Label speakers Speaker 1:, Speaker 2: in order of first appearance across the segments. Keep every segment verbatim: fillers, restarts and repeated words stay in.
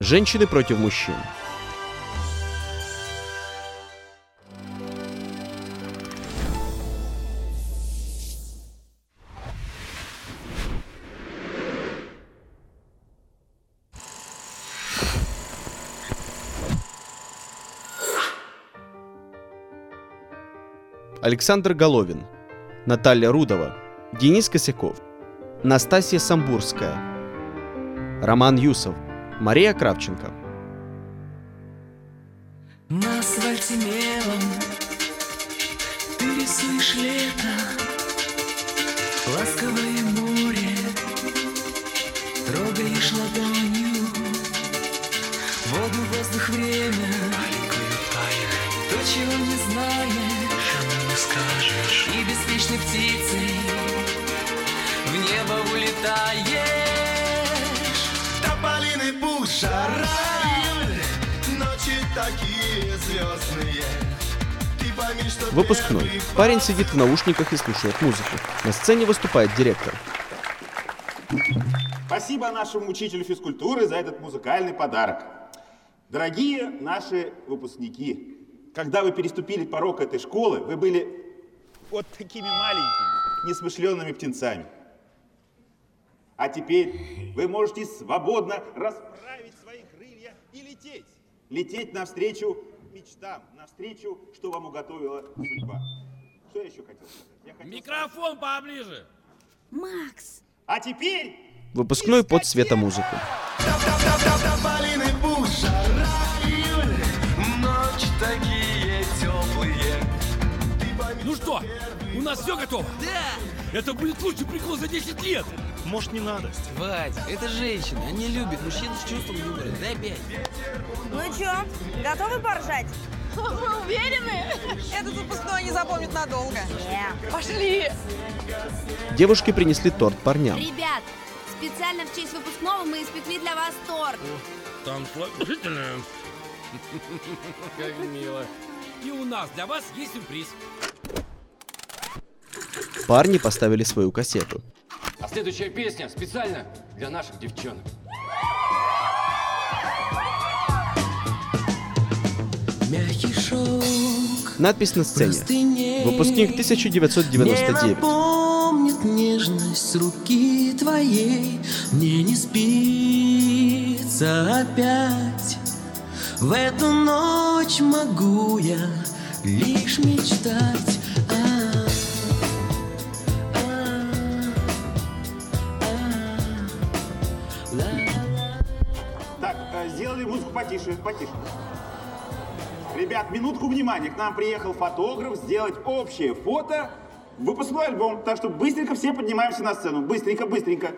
Speaker 1: Женщины против мужчин. Александр Головин, Наталья Рудова, Денис Косяков, Настасья Самбурская, Роман Юсов, Мария Кравченко.
Speaker 2: На асфальте мелом ты рисуешь лето, ласковое море трогаешь ладонью, воду, воздух, время, маленькую тайну, то, чего не знаешь, кому не скажешь, и беспечной птицей в небо улетаешь.
Speaker 3: Тополиный пух, жара, июль, ночи такие звездные. Ты пойми, что
Speaker 1: Выпускной. Парень сидит в наушниках и слушает музыку. На сцене выступает директор.
Speaker 4: Спасибо нашему учителю физкультуры за этот музыкальный подарок. Дорогие наши выпускники, когда вы переступили порог этой школы, вы были вот такими маленькими, несмышленными птенцами. А теперь вы можете свободно расправить свои крылья и лететь. Лететь навстречу мечтам, навстречу, что вам уготовила судьба. Что я еще хотел сказать? Я хотел
Speaker 5: Микрофон
Speaker 4: сказать...
Speaker 5: поближе.
Speaker 6: Макс!
Speaker 4: А теперь...
Speaker 1: Выпускной под светомузыку.
Speaker 3: тополиный пух, жара, июль, ночи такие теплые.
Speaker 5: Ну что, у нас все готово? Да! Это будет лучший прикол за десять лет.
Speaker 7: Может, не надо?
Speaker 8: Вадь, это женщины, они любят мужчин с чувством юмора. Дай пять.
Speaker 6: Ну чё, готовы поржать?
Speaker 9: Вы уверены?
Speaker 6: Этот выпускной не запомнит надолго.
Speaker 9: Пошли!
Speaker 1: Девушки принесли торт парням.
Speaker 10: Ребят, специально в честь выпускного мы испекли для вас торт.
Speaker 5: Там положительно. Как мило. И у нас для вас есть сюрприз.
Speaker 1: Парни поставили свою кассету.
Speaker 11: А следующая песня специально для наших девчонок.
Speaker 2: Мягкий шелк,
Speaker 1: Надпись на сцене. Выпускник тысяча девятьсот девяносто девять.
Speaker 2: Помнит нежность руки твоей, мне не спится опять. В эту ночь могу я лишь мечтать. А, а, а, ла-ла-ла.
Speaker 4: Так, э, сделали музыку потише, потише. Ребят, минутку внимания. К нам приехал фотограф сделать общее фото, выпускной альбом. Так что быстренько все поднимаемся на сцену. Быстренько, быстренько.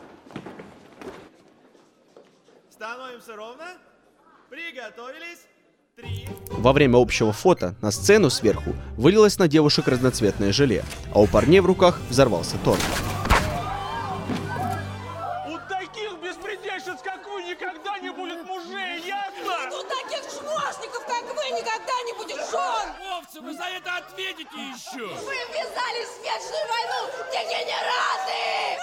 Speaker 7: Становимся ровно. Приготовились. Три.
Speaker 1: Во время общего фото на сцену сверху вылилось на девушек разноцветное желе, а у парней в руках взорвался торт.
Speaker 7: У таких беспредельщиц, как вы, никогда не будет мужей, ясно?
Speaker 9: У таких чмошников, как вы, никогда не будет жен!
Speaker 5: Овцы, вы за это ответите еще!
Speaker 9: Вы ввязались в вечную войну, дегенераты!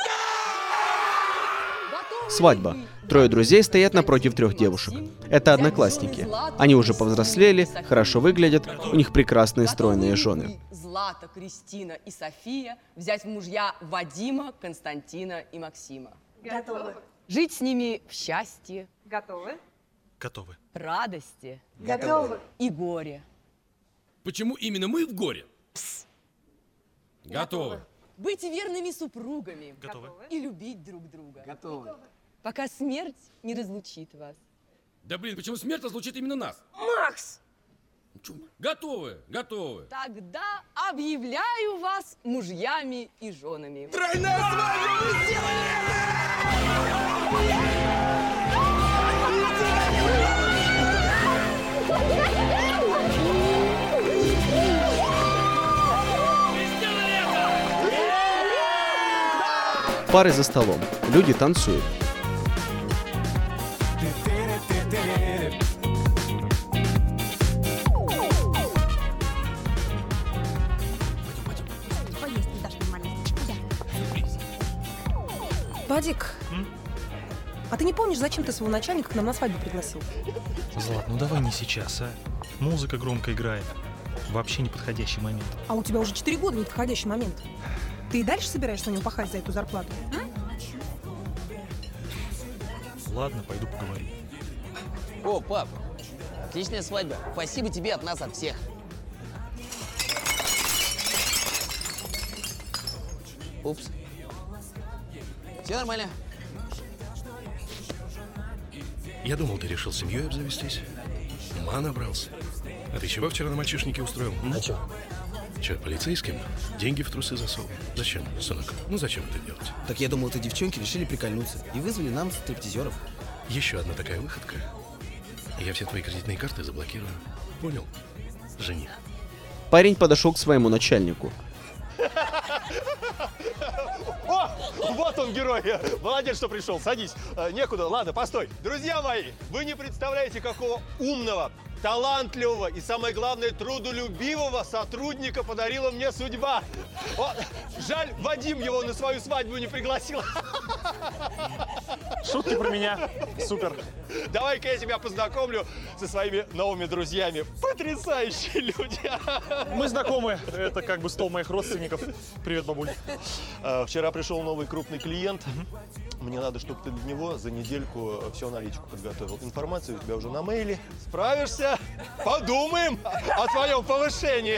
Speaker 1: Свадьба. Трое друзей стоят напротив трех девушек. Это одноклассники. Они уже повзрослели, хорошо выглядят, у них прекрасные стройные жены.
Speaker 12: Злата, Кристина и София взять в мужья Вадима, Константина и Максима.
Speaker 6: Готовы.
Speaker 12: Жить с ними в счастье,
Speaker 6: Готовы.
Speaker 7: Готовы.
Speaker 12: радости
Speaker 6: Готовы.
Speaker 12: и горе.
Speaker 5: Почему именно мы в горе? Готовы.
Speaker 12: Быть верными супругами.
Speaker 7: Готовы.
Speaker 12: И любить друг друга.
Speaker 8: Готовы.
Speaker 12: Пока смерть не разлучит вас.
Speaker 5: Да блин, почему смерть разлучит именно нас?
Speaker 6: Макс!
Speaker 5: Готовы, готовы.
Speaker 12: Тогда объявляю вас мужьями и женами.
Speaker 3: Тройная свадьба, мы сделали
Speaker 1: Пары за столом. Люди танцуют.
Speaker 6: Вадик,
Speaker 13: А ты не помнишь, зачем ты своего начальника к нам на свадьбу пригласил?
Speaker 14: Злат, ну давай не сейчас, а? Музыка громко играет. Вообще неподходящий момент.
Speaker 13: А у тебя уже четыре года неподходящий момент. Ты и дальше собираешься на него пахать за эту зарплату? А?
Speaker 14: Ладно, пойду поговорю.
Speaker 8: О, пап, отличная свадьба. Спасибо тебе от нас, от всех. Упс. Все нормально.
Speaker 15: Я думал, ты решил семьей обзавестись. Ума набрался. А ты чего вчера на мальчишнике устроил?
Speaker 8: А чё?
Speaker 15: Че, полицейским? Деньги в трусы засовывал? Зачем, сынок? Ну зачем это делать?
Speaker 8: Так я думал, эти девчонки решили прикольнуться и вызвали нам стриптизеров.
Speaker 15: Еще одна такая выходка. И я все твои кредитные карты заблокирую. Понял? Жених.
Speaker 1: Парень подошел к своему начальнику.
Speaker 16: О, вот он, герой. Молодец, что пришел. Садись. Некуда. Ладно, постой. Друзья мои, вы не представляете, какого умного, талантливого и, самое главное, трудолюбивого сотрудника подарила мне судьба. О, жаль, Вадим его на свою свадьбу не пригласил.
Speaker 14: Шутки про меня. Супер.
Speaker 16: Давай-ка я тебя познакомлю со своими новыми друзьями. Потрясающие люди.
Speaker 14: Мы знакомы. Это как бы стол моих родственников. Привет, бабуль.
Speaker 16: Вчера пришел новый крупный клиент. Мне надо, чтобы ты для него за недельку всю аналитику подготовил. Информация у тебя уже на мейле. Справишься? Подумаем о твоем повышении.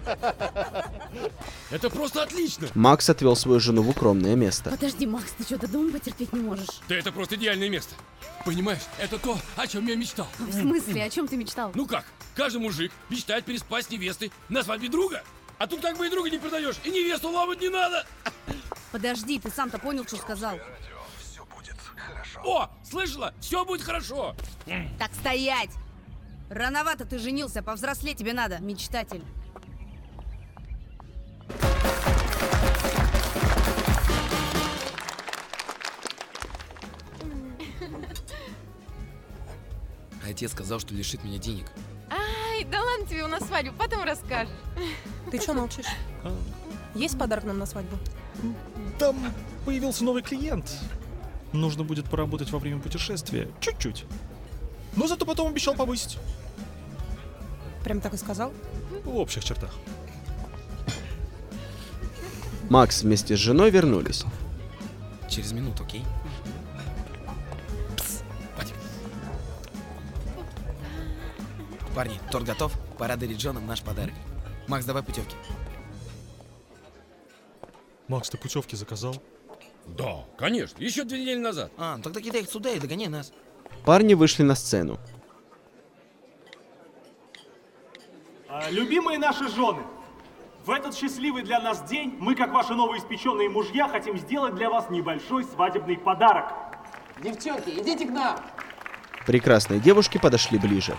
Speaker 5: Это просто отлично.
Speaker 1: Макс отвел свою жену в укромное место.
Speaker 10: Подожди, Макс, ты что, до дома потерпеть не можешь?
Speaker 5: Да это просто идеальное место. Понимаешь, это то, о чем я мечтал.
Speaker 10: В смысле? О чем ты мечтал?
Speaker 5: Ну как? Каждый мужик мечтает переспать с невестой на свадьбе друга. А тут как бы и друга не продаешь, и невесту ломать не надо.
Speaker 10: Подожди, ты сам-то понял, что сказал.
Speaker 5: О, слышала? Все будет хорошо.
Speaker 10: Так стоять! Рановато ты женился, повзрослеть тебе надо, мечтатель.
Speaker 8: Отец сказал, что лишит меня денег.
Speaker 17: Ай, да ладно тебе, у нас свадьба, потом расскажешь.
Speaker 13: Ты что молчишь? Есть подарок нам на свадьбу?
Speaker 14: Там появился новый клиент. Нужно будет поработать во время путешествия. Чуть-чуть. Но зато потом обещал повысить.
Speaker 13: Прям так и сказал?
Speaker 14: В общих чертах.
Speaker 1: Макс вместе с женой вернулись.
Speaker 8: Через минуту, окей? Парни, торт готов? Пора дарить женам наш подарок. Макс, давай путевки.
Speaker 14: Макс, ты путевки заказал?
Speaker 5: Да, конечно. Еще две недели назад.
Speaker 8: А, ну тогда кидай их сюда и догоняй нас.
Speaker 1: Парни вышли на сцену.
Speaker 18: А, любимые наши жены, в этот счастливый для нас день мы, как ваши новоиспеченные мужья, хотим сделать для вас небольшой свадебный подарок.
Speaker 8: Девчонки, идите к нам!
Speaker 1: Прекрасные девушки подошли ближе.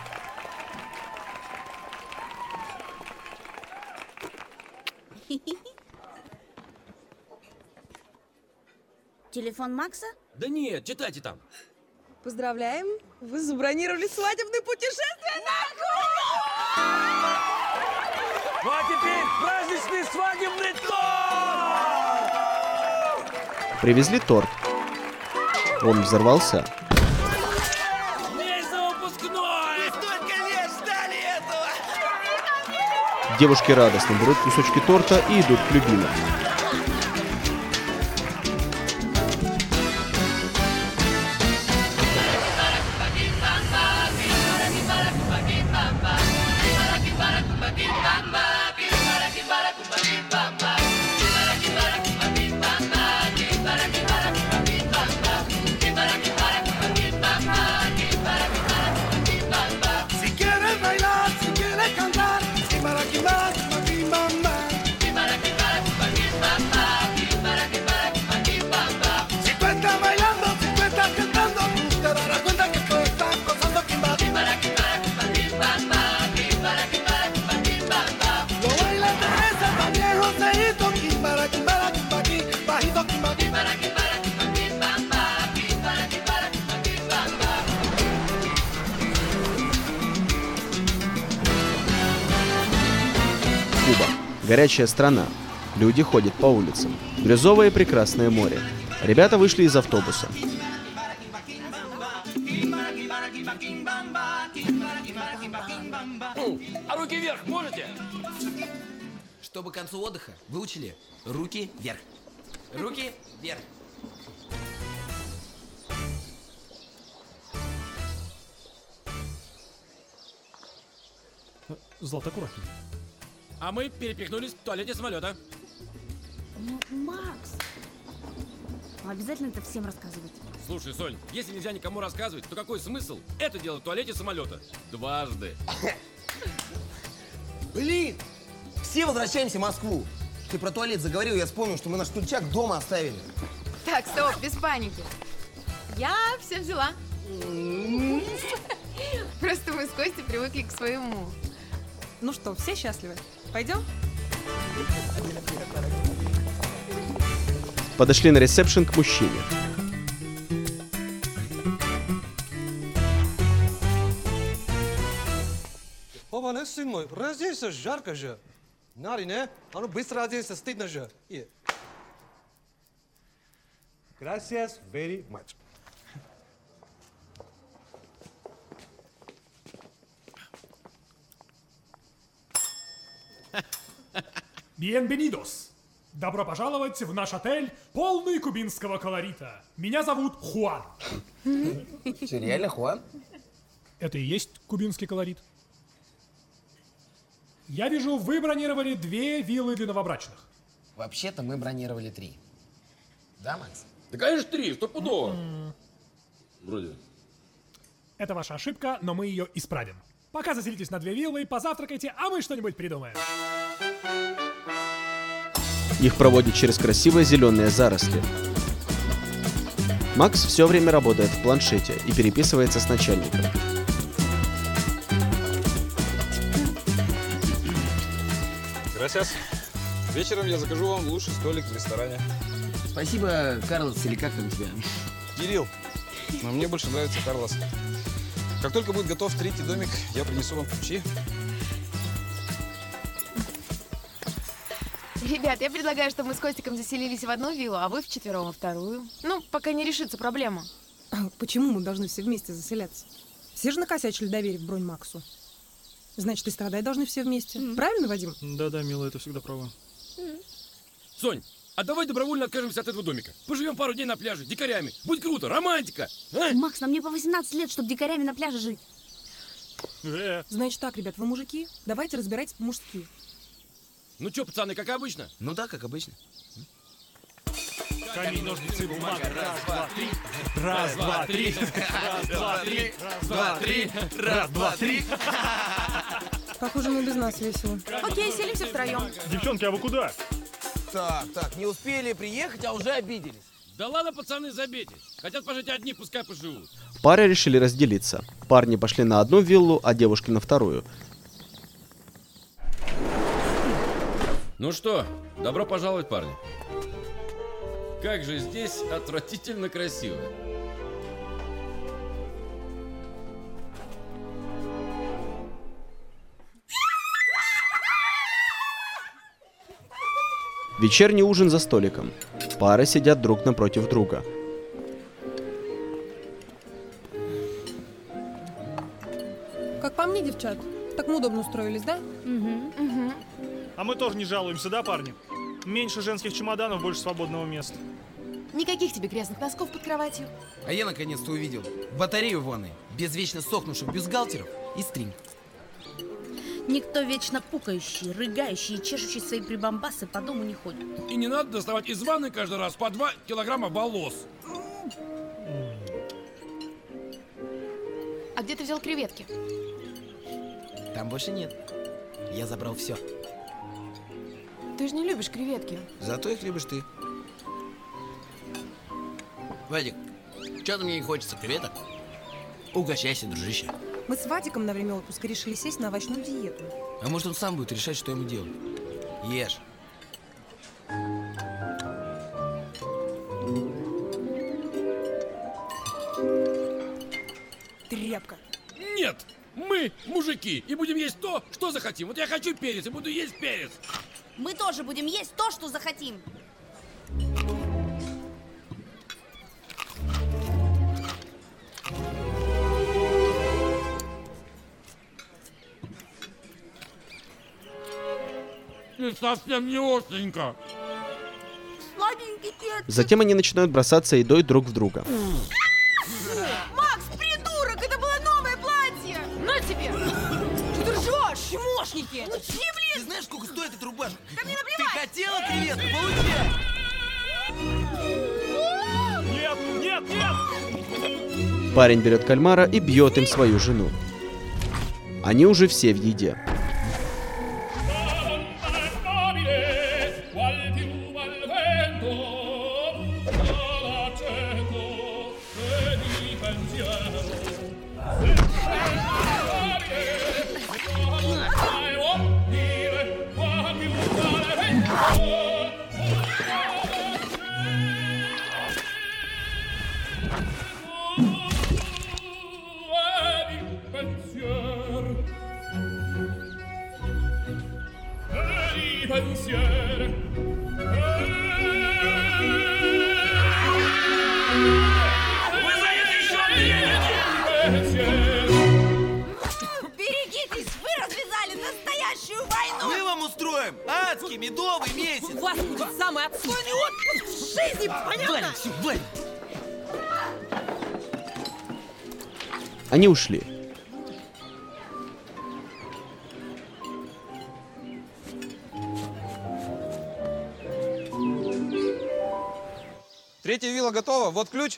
Speaker 10: Телефон Макса?
Speaker 5: Да нет, читайте там.
Speaker 12: Поздравляем, вы забронировали свадебное путешествие на Кубу!
Speaker 7: Ну а теперь праздничный свадебный торт!
Speaker 1: Привезли торт. Он взорвался.
Speaker 7: Весь за выпускной! Мы столько лет ждали этого!
Speaker 1: Девушки радостно берут кусочки торта и идут к любимым. Куба. Горячая страна. Люди ходят по улицам. Бирюзовое и прекрасное море. Ребята вышли из автобуса.
Speaker 5: А руки вверх можете?
Speaker 8: Чтобы к концу отдыха выучили руки вверх. Руки вверх.
Speaker 14: Злат, аккуратнее.
Speaker 5: А мы перепихнулись в туалете самолета.
Speaker 10: Ну, Макс, обязательно это всем рассказывать.
Speaker 5: Слушай, Соль, если нельзя никому рассказывать, то какой смысл это делать в туалете самолета? Дважды.
Speaker 8: Блин! Все возвращаемся в Москву. Ты про туалет заговорил, я вспомнил, что мы наш стульчак дома оставили.
Speaker 17: Так, стоп, без паники. Я все взяла. Просто мы с Костей привыкли к своему.
Speaker 13: Ну что, все счастливы? Пойдем?
Speaker 1: Подошли на ресепшн к мужчине.
Speaker 19: Папа, не сын мой, разденься, жарко же. Нари, не? А ну быстро разденься, стыдно же. И... Gracias very much.
Speaker 18: Bienvenidos! Добро пожаловать в наш отель, полный кубинского колорита. Меня зовут Хуан.
Speaker 8: Что, реально Хуан?
Speaker 18: Это и есть кубинский колорит. Я вижу, вы бронировали две виллы для новобрачных.
Speaker 8: Вообще-то мы бронировали три. Да, Макс?
Speaker 5: Да, конечно, три, стопудово. Вроде.
Speaker 18: Это ваша ошибка, но мы ее исправим. Пока заселитесь на две виллы, позавтракайте, а мы что-нибудь придумаем.
Speaker 1: Их проводят через красивые зеленые заросли. Макс все время работает в планшете и переписывается с начальником.
Speaker 20: Gracias. Вечером я закажу вам лучший столик в ресторане.
Speaker 8: Спасибо, Карлос, или как там тебя?
Speaker 20: Кирилл. Но мне больше нравится Карлос. Как только будет готов третий домик, я принесу вам ключи.
Speaker 17: Ребят, я предлагаю, чтобы мы с Костиком заселились в одну виллу, а вы вчетвером во вторую. Ну, пока не решится проблема.
Speaker 13: А почему мы должны все вместе заселяться? Все же накосячили, доверив бронь Максу. Значит, и страдать должны все вместе. Mm. Правильно, Вадим?
Speaker 14: Да-да, милая, ты всегда права.
Speaker 17: Mm.
Speaker 5: Сонь, а давай добровольно откажемся от этого домика. Поживем пару дней на пляже, дикарями. Будет круто, романтика. А?
Speaker 10: Макс, нам не по восемнадцать лет, чтобы дикарями на пляже жить.
Speaker 18: Э.
Speaker 13: Значит так, ребят, вы мужики, давайте разбирайтесь по-мужски.
Speaker 5: Ну чё, пацаны, как обычно?
Speaker 8: Ну да, как обычно.
Speaker 18: Камень, ножницы, бумага. Раз, два, три. Раз, два, три. Раз, два, три. Раз, два, три. Раз, два, три.
Speaker 13: Похоже, мы без нас весело.
Speaker 17: Окей, селимся втроем.
Speaker 18: Девчонки, а вы куда?
Speaker 8: Так, так, не успели приехать, а уже обиделись.
Speaker 5: Да ладно, пацаны, забейте. Хотят пожить одни, пускай поживут.
Speaker 1: Пары решили разделиться. Парни пошли на одну виллу, а девушки на вторую.
Speaker 5: Ну что, добро пожаловать, парни. Как же здесь отвратительно красиво.
Speaker 1: Вечерний ужин за столиком. Пары сидят друг напротив друга.
Speaker 13: Как по мне, девчат, так мы удобно устроились, да?
Speaker 17: Угу. Угу.
Speaker 14: А мы тоже не жалуемся, да, парни? Меньше женских чемоданов, больше свободного места.
Speaker 17: Никаких тебе грязных носков под кроватью.
Speaker 8: А я наконец-то увидел батарею в ванной, без вечно сохнувших бюстгальтеров и стринг.
Speaker 10: Никто вечно пукающий, рыгающий и чешущий свои прибамбасы по дому не ходит.
Speaker 5: И не надо доставать из ванны каждый раз по два килограмма волос.
Speaker 17: А где ты взял креветки?
Speaker 8: Там больше нет. Я забрал все.
Speaker 17: Ты же не любишь креветки.
Speaker 8: Зато их любишь ты. Вадик, что-то мне не хочется креветок. Угощайся, дружище.
Speaker 13: Мы с Вадиком на время отпуска решили сесть на овощную диету.
Speaker 8: А может, он сам будет решать, что ему делать? Ешь.
Speaker 13: Тряпка.
Speaker 5: Нет! Мы мужики и будем есть то, что захотим. Вот я хочу перец и буду есть перец.
Speaker 10: Мы тоже будем есть то, что захотим.
Speaker 5: пахнет совсем не остренько.
Speaker 10: Сладенький перец.
Speaker 1: Затем они начинают бросаться едой друг в друга.
Speaker 17: Макс, придурок! Это было новое платье! На тебе! Что ты ржешь, чмошники? Ну чьи, блин?
Speaker 8: Ты знаешь, сколько стоит эта рубашка?
Speaker 17: Да мне наплевать!
Speaker 8: Ты хотела креветку? Получай!
Speaker 18: Нет, нет, нет!
Speaker 1: Парень берет кальмара и бьет им свою жену. Они уже все в еде.
Speaker 9: Берегитесь, вы развязали настоящую войну!
Speaker 8: Мы вам устроим адский медовый месяц!
Speaker 12: У вас будет самый отстойный отпуск в жизни, понятно?
Speaker 8: Валим, все, валим!
Speaker 1: Они ушли.
Speaker 20: Третья вилла готова, вот ключ.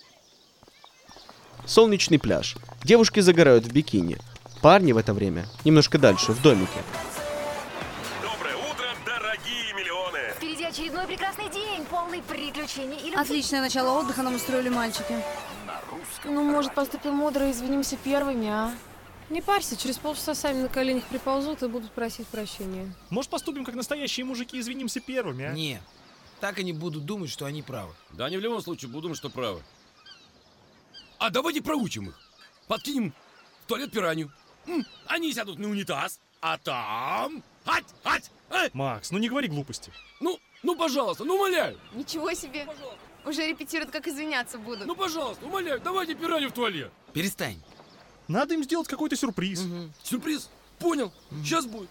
Speaker 1: Солнечный пляж. Девушки загорают в бикини. Парни в это время немножко дальше, в домике.
Speaker 3: Доброе утро, дорогие миллионы!
Speaker 21: Впереди очередной прекрасный день, полный приключений и любви.
Speaker 10: Отличное начало отдыха нам устроили мальчики.
Speaker 17: Ну, может, поступим мудро и извинимся первыми, а?
Speaker 13: Не парься, через полчаса сами на коленях приползут и будут просить прощения.
Speaker 14: Может, поступим как настоящие мужики и извинимся первыми, а?
Speaker 8: Не, так они будут думать, что они правы.
Speaker 5: Да они в любом случае будут думать, что правы. А давайте проучим их. Подкинем в туалет пиранью. М, Они сядут на унитаз, а там... Ать, ать, а?
Speaker 14: Макс, ну не говори глупости.
Speaker 5: Ну, ну, пожалуйста, ну, умоляю.
Speaker 17: Ничего себе! Уже репетируют, как извиняться будут.
Speaker 5: Ну, пожалуйста, умоляю, давайте пиранью в туалет.
Speaker 8: Перестань.
Speaker 14: Надо им сделать какой-то сюрприз.
Speaker 8: Угу.
Speaker 5: Сюрприз? Понял. Угу. Сейчас будет.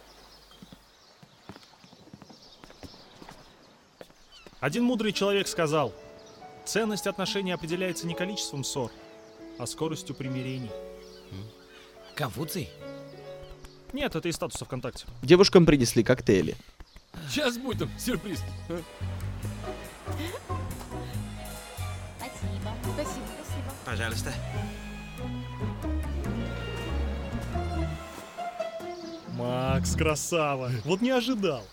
Speaker 14: Один мудрый человек сказал: ценность отношений определяется не количеством ссор, а скоростью примирений.
Speaker 8: Конфуций?
Speaker 14: Нет, это из статуса ВКонтакте.
Speaker 1: Девушкам принесли коктейли.
Speaker 5: Сейчас будет там сюрприз.
Speaker 17: Спасибо. Спасибо, спасибо.
Speaker 8: Пожалуйста.
Speaker 14: Макс, красава. Вот не ожидал.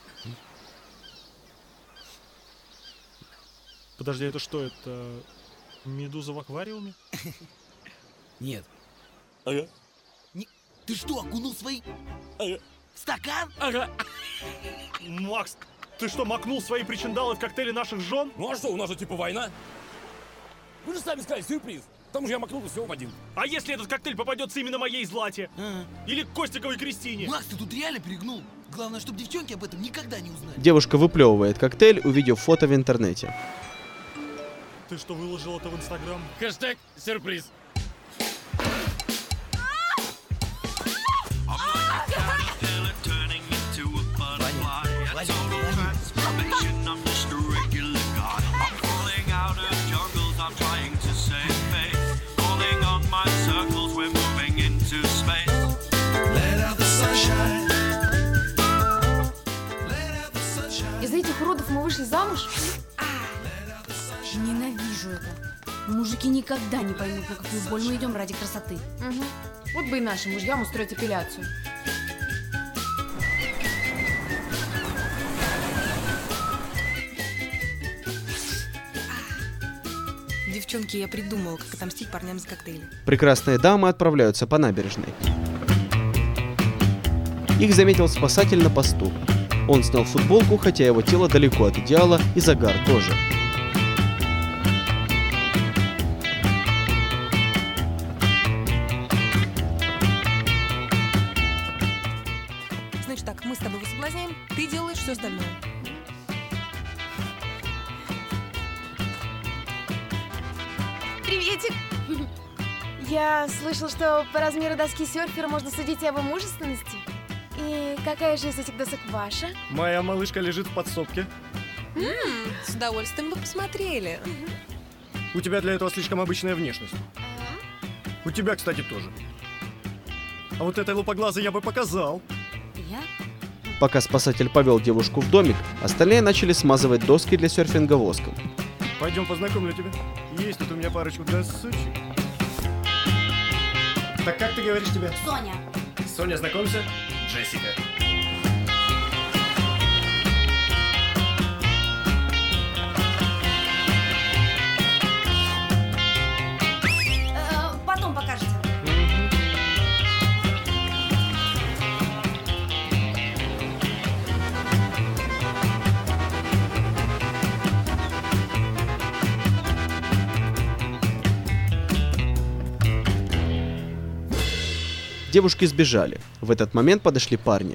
Speaker 14: Подожди, это что? Это медуза в аквариуме?
Speaker 8: Нет.
Speaker 14: Ага.
Speaker 8: Не... Ты что, окунул свои...
Speaker 14: Ага.
Speaker 8: В стакан?
Speaker 14: Ага. Макс, ты что, макнул свои причиндалы в коктейли наших жен?
Speaker 5: Ну а что, у нас же типа война. Вы же сами сказали, сюрприз. К тому же я макнул всего в один.
Speaker 14: А если этот коктейль попадется именно моей Злате?
Speaker 8: Ага.
Speaker 14: Или Костиковой Кристине?
Speaker 8: Макс, ты тут реально перегнул. Главное, чтобы девчонки об этом никогда не узнали.
Speaker 1: Девушка выплевывает коктейль, увидев фото в интернете.
Speaker 14: Ты что, выложил это в Инстаграм?
Speaker 5: Хэштег сюрприз.
Speaker 17: Из-за этих уродов мы вышли замуж?
Speaker 10: Ненавижу это. Мужики никогда не поймут, на какую боль мы идем ради красоты.
Speaker 17: Угу. Вот бы и нашим мужьям устроить апелляцию.
Speaker 13: Девчонки, я придумала, как отомстить парням за коктейли.
Speaker 1: Прекрасные дамы отправляются по набережной. Их заметил спасатель на посту. Он снял футболку, хотя его тело далеко от идеала, и загар тоже.
Speaker 13: Значит так, мы с тобой его соблазняем, ты делаешь все остальное.
Speaker 17: Приветик! Я слышал, что по размеру доски серфера можно судить об его мужественности.
Speaker 21: И какая же из этих досок ваша?
Speaker 14: Моя малышка лежит в подсобке.
Speaker 17: М-м, с удовольствием бы посмотрели.
Speaker 14: У тебя для этого слишком обычная внешность. У тебя, кстати, тоже. А вот этой лупоглазой я бы показал.
Speaker 10: Я?
Speaker 1: Пока спасатель повел девушку в домик, остальные начали смазывать доски для серфинга воском.
Speaker 14: Пойдем познакомлю тебя. Есть тут у меня парочку досочек. Так как ты говоришь тебя?
Speaker 10: Соня.
Speaker 14: Соня, знакомься. Джессика.
Speaker 10: Э, потом покажете.
Speaker 1: Девушки сбежали. В этот момент подошли парни.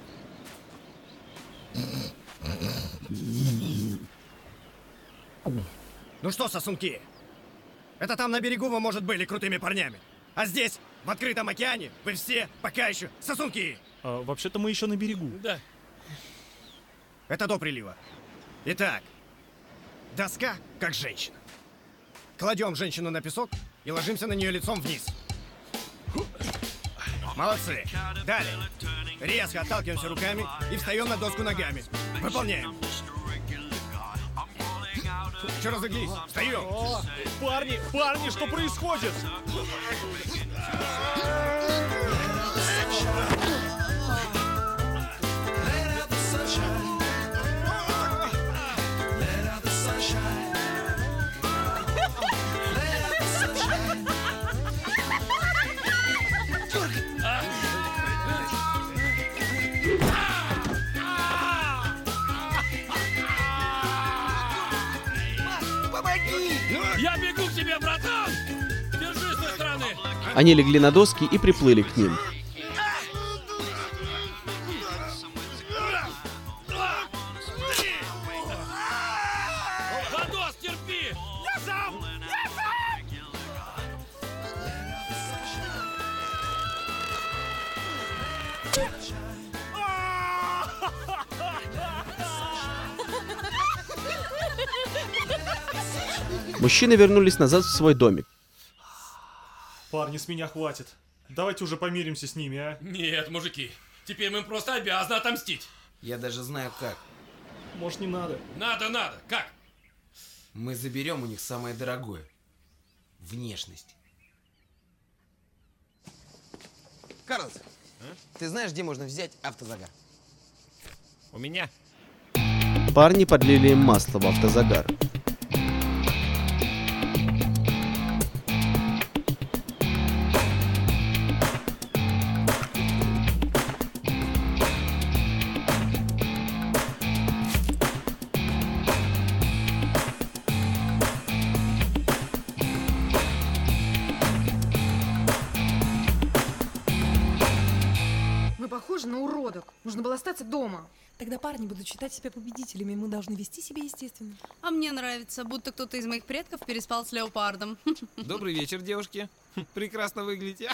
Speaker 16: Ну что, сосунки? Это там на берегу вы, может, были крутыми парнями. А здесь, в открытом океане, вы все пока еще сосунки.
Speaker 14: А, вообще-то мы еще на берегу.
Speaker 5: Да.
Speaker 16: Это до прилива. Итак, доска как женщина. Кладем женщину на песок и ложимся на нее лицом вниз. Молодцы. Далее. Резко отталкиваемся руками и встаем на доску ногами. Выполняем. Че разоглись? Встаем.
Speaker 14: О, парни, парни, что происходит?
Speaker 5: Я бегу к тебе, братан! Держи с той стороны!
Speaker 1: Они легли на доски и приплыли к ним.
Speaker 5: Вадос, терпи!
Speaker 7: Я сам! Я сам!
Speaker 1: Мужчины вернулись назад в свой домик.
Speaker 14: Парни, с меня хватит. Давайте уже помиримся с ними, а?
Speaker 5: Нет, мужики, теперь мы просто обязаны отомстить.
Speaker 8: Я даже знаю как.
Speaker 14: Может, не надо?
Speaker 5: Надо, надо. Как?
Speaker 8: Мы заберем у них самое дорогое. Внешность. Карлос, а? Ты знаешь, где можно взять автозагар?
Speaker 16: У меня.
Speaker 1: Парни подлили им масло в автозагар.
Speaker 13: Вы похожи на уродок. Нужно было остаться дома.
Speaker 17: Тогда парни будут считать себя победителями, и мы должны вести себя естественно.
Speaker 10: А мне нравится, будто кто-то из моих предков переспал с леопардом.
Speaker 20: Добрый вечер, девушки. Прекрасно выглядите.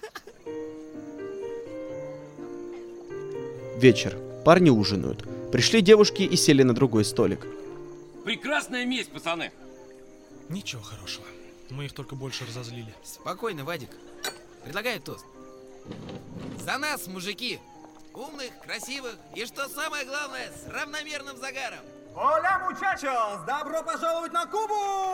Speaker 1: Вечер. Парни ужинают. Пришли девушки и сели на другой столик.
Speaker 5: Прекрасная месть, пацаны.
Speaker 14: Ничего хорошего. Мы их только больше разозлили.
Speaker 8: Спокойно, Вадик. Предлагаю тост. За нас, мужики! Умных, красивых и, что самое главное, с равномерным загаром!
Speaker 7: Оля, мучачос! Добро пожаловать на Кубу!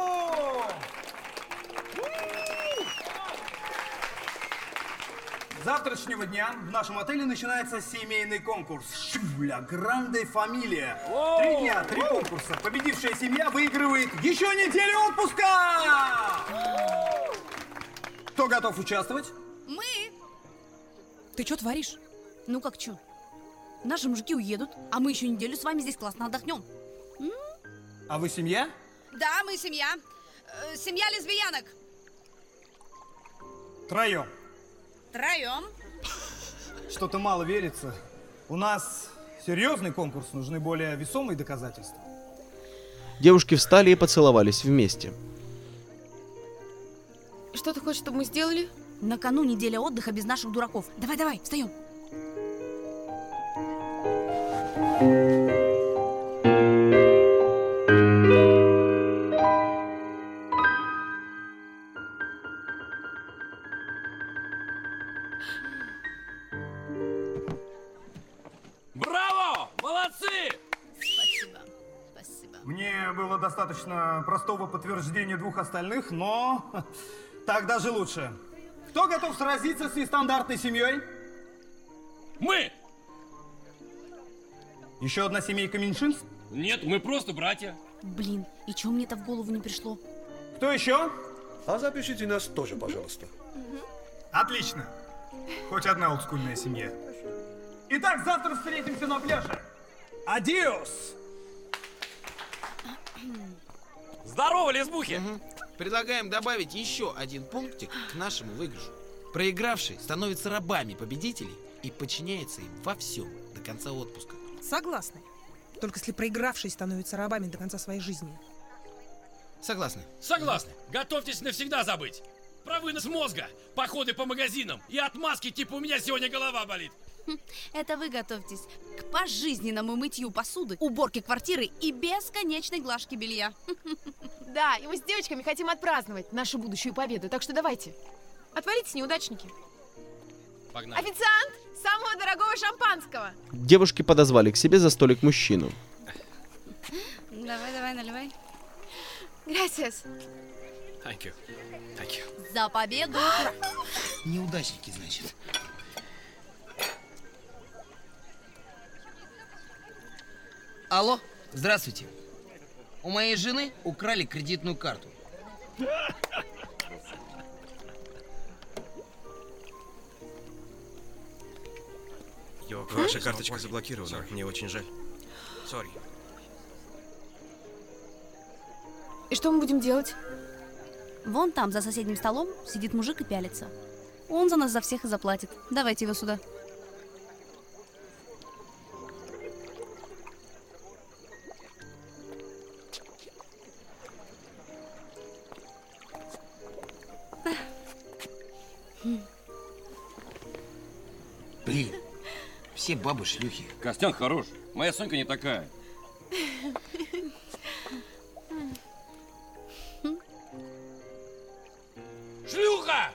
Speaker 7: С завтрашнего дня в нашем отеле начинается семейный конкурс «Ля Гранде Фамилия». Три дня, три конкурса. Победившая семья выигрывает еще неделю отпуска! Кто готов участвовать?
Speaker 10: Мы?
Speaker 17: Ты что творишь?
Speaker 10: Ну как что? Наши мужики уедут, а мы еще неделю с вами здесь классно отдохнем. М?
Speaker 7: А вы семья?
Speaker 10: Да, мы семья. Э, семья лесбиянок.
Speaker 7: Троем.
Speaker 10: Троем.
Speaker 7: Что-то мало верится. У нас серьезный конкурс, нужны более весомые доказательства.
Speaker 1: Девушки встали и поцеловались вместе.
Speaker 17: Что ты хочешь, чтобы мы сделали?
Speaker 10: На кону неделя отдыха без наших дураков. Давай, давай, встаем.
Speaker 5: Браво! Молодцы!
Speaker 10: Спасибо. Спасибо.
Speaker 7: Мне было достаточно простого подтверждения двух остальных, но так даже лучше. Кто готов сразиться с нестандартной семьей?
Speaker 5: Мы!
Speaker 7: Еще одна семейка меньшинств?
Speaker 5: Нет, мы просто братья.
Speaker 10: Блин, и чего мне это в голову не пришло?
Speaker 7: Кто еще?
Speaker 15: А запишите нас тоже, пожалуйста.
Speaker 7: Отлично. Хоть одна олдскульная семья. Итак, завтра встретимся на пляже. Адиос!
Speaker 5: Здорово, лесбухи!
Speaker 8: Угу. Предлагаем добавить еще один пунктик к нашему выигрышу. Проигравший становится рабами победителей и подчиняется им во всем до конца отпуска.
Speaker 13: Согласны. Только если проигравшие становятся рабами до конца своей жизни.
Speaker 8: Согласны.
Speaker 5: Согласны. Готовьтесь навсегда забыть. Про вынос мозга, походы по магазинам и отмазки типа «у меня сегодня голова болит».
Speaker 10: Это вы готовьтесь к пожизненному мытью посуды, уборке квартиры и бесконечной глажке белья.
Speaker 17: Да, и мы с девочками хотим отпраздновать нашу будущую победу, так что давайте. Отвалитесь, неудачники.
Speaker 5: Погнали.
Speaker 17: Официант, самого дорогого шампанского.
Speaker 1: Девушки подозвали к себе за столик мужчину.
Speaker 10: Давай, давай, наливай.
Speaker 17: Gracias.
Speaker 15: Thank you. Thank you.
Speaker 10: За победу!
Speaker 8: Неудачники, значит. Алло, здравствуйте. У моей жены украли кредитную карту.
Speaker 15: Ваша карточка заблокирована. Мне очень жаль. Сори.
Speaker 17: И что мы будем делать?
Speaker 10: Вон там, за соседним столом, сидит мужик и пялится. Он за нас за всех и заплатит. Давайте его сюда.
Speaker 8: Блин, все бабы шлюхи.
Speaker 5: Костян хорош. Моя Сонька не такая. Шлюха!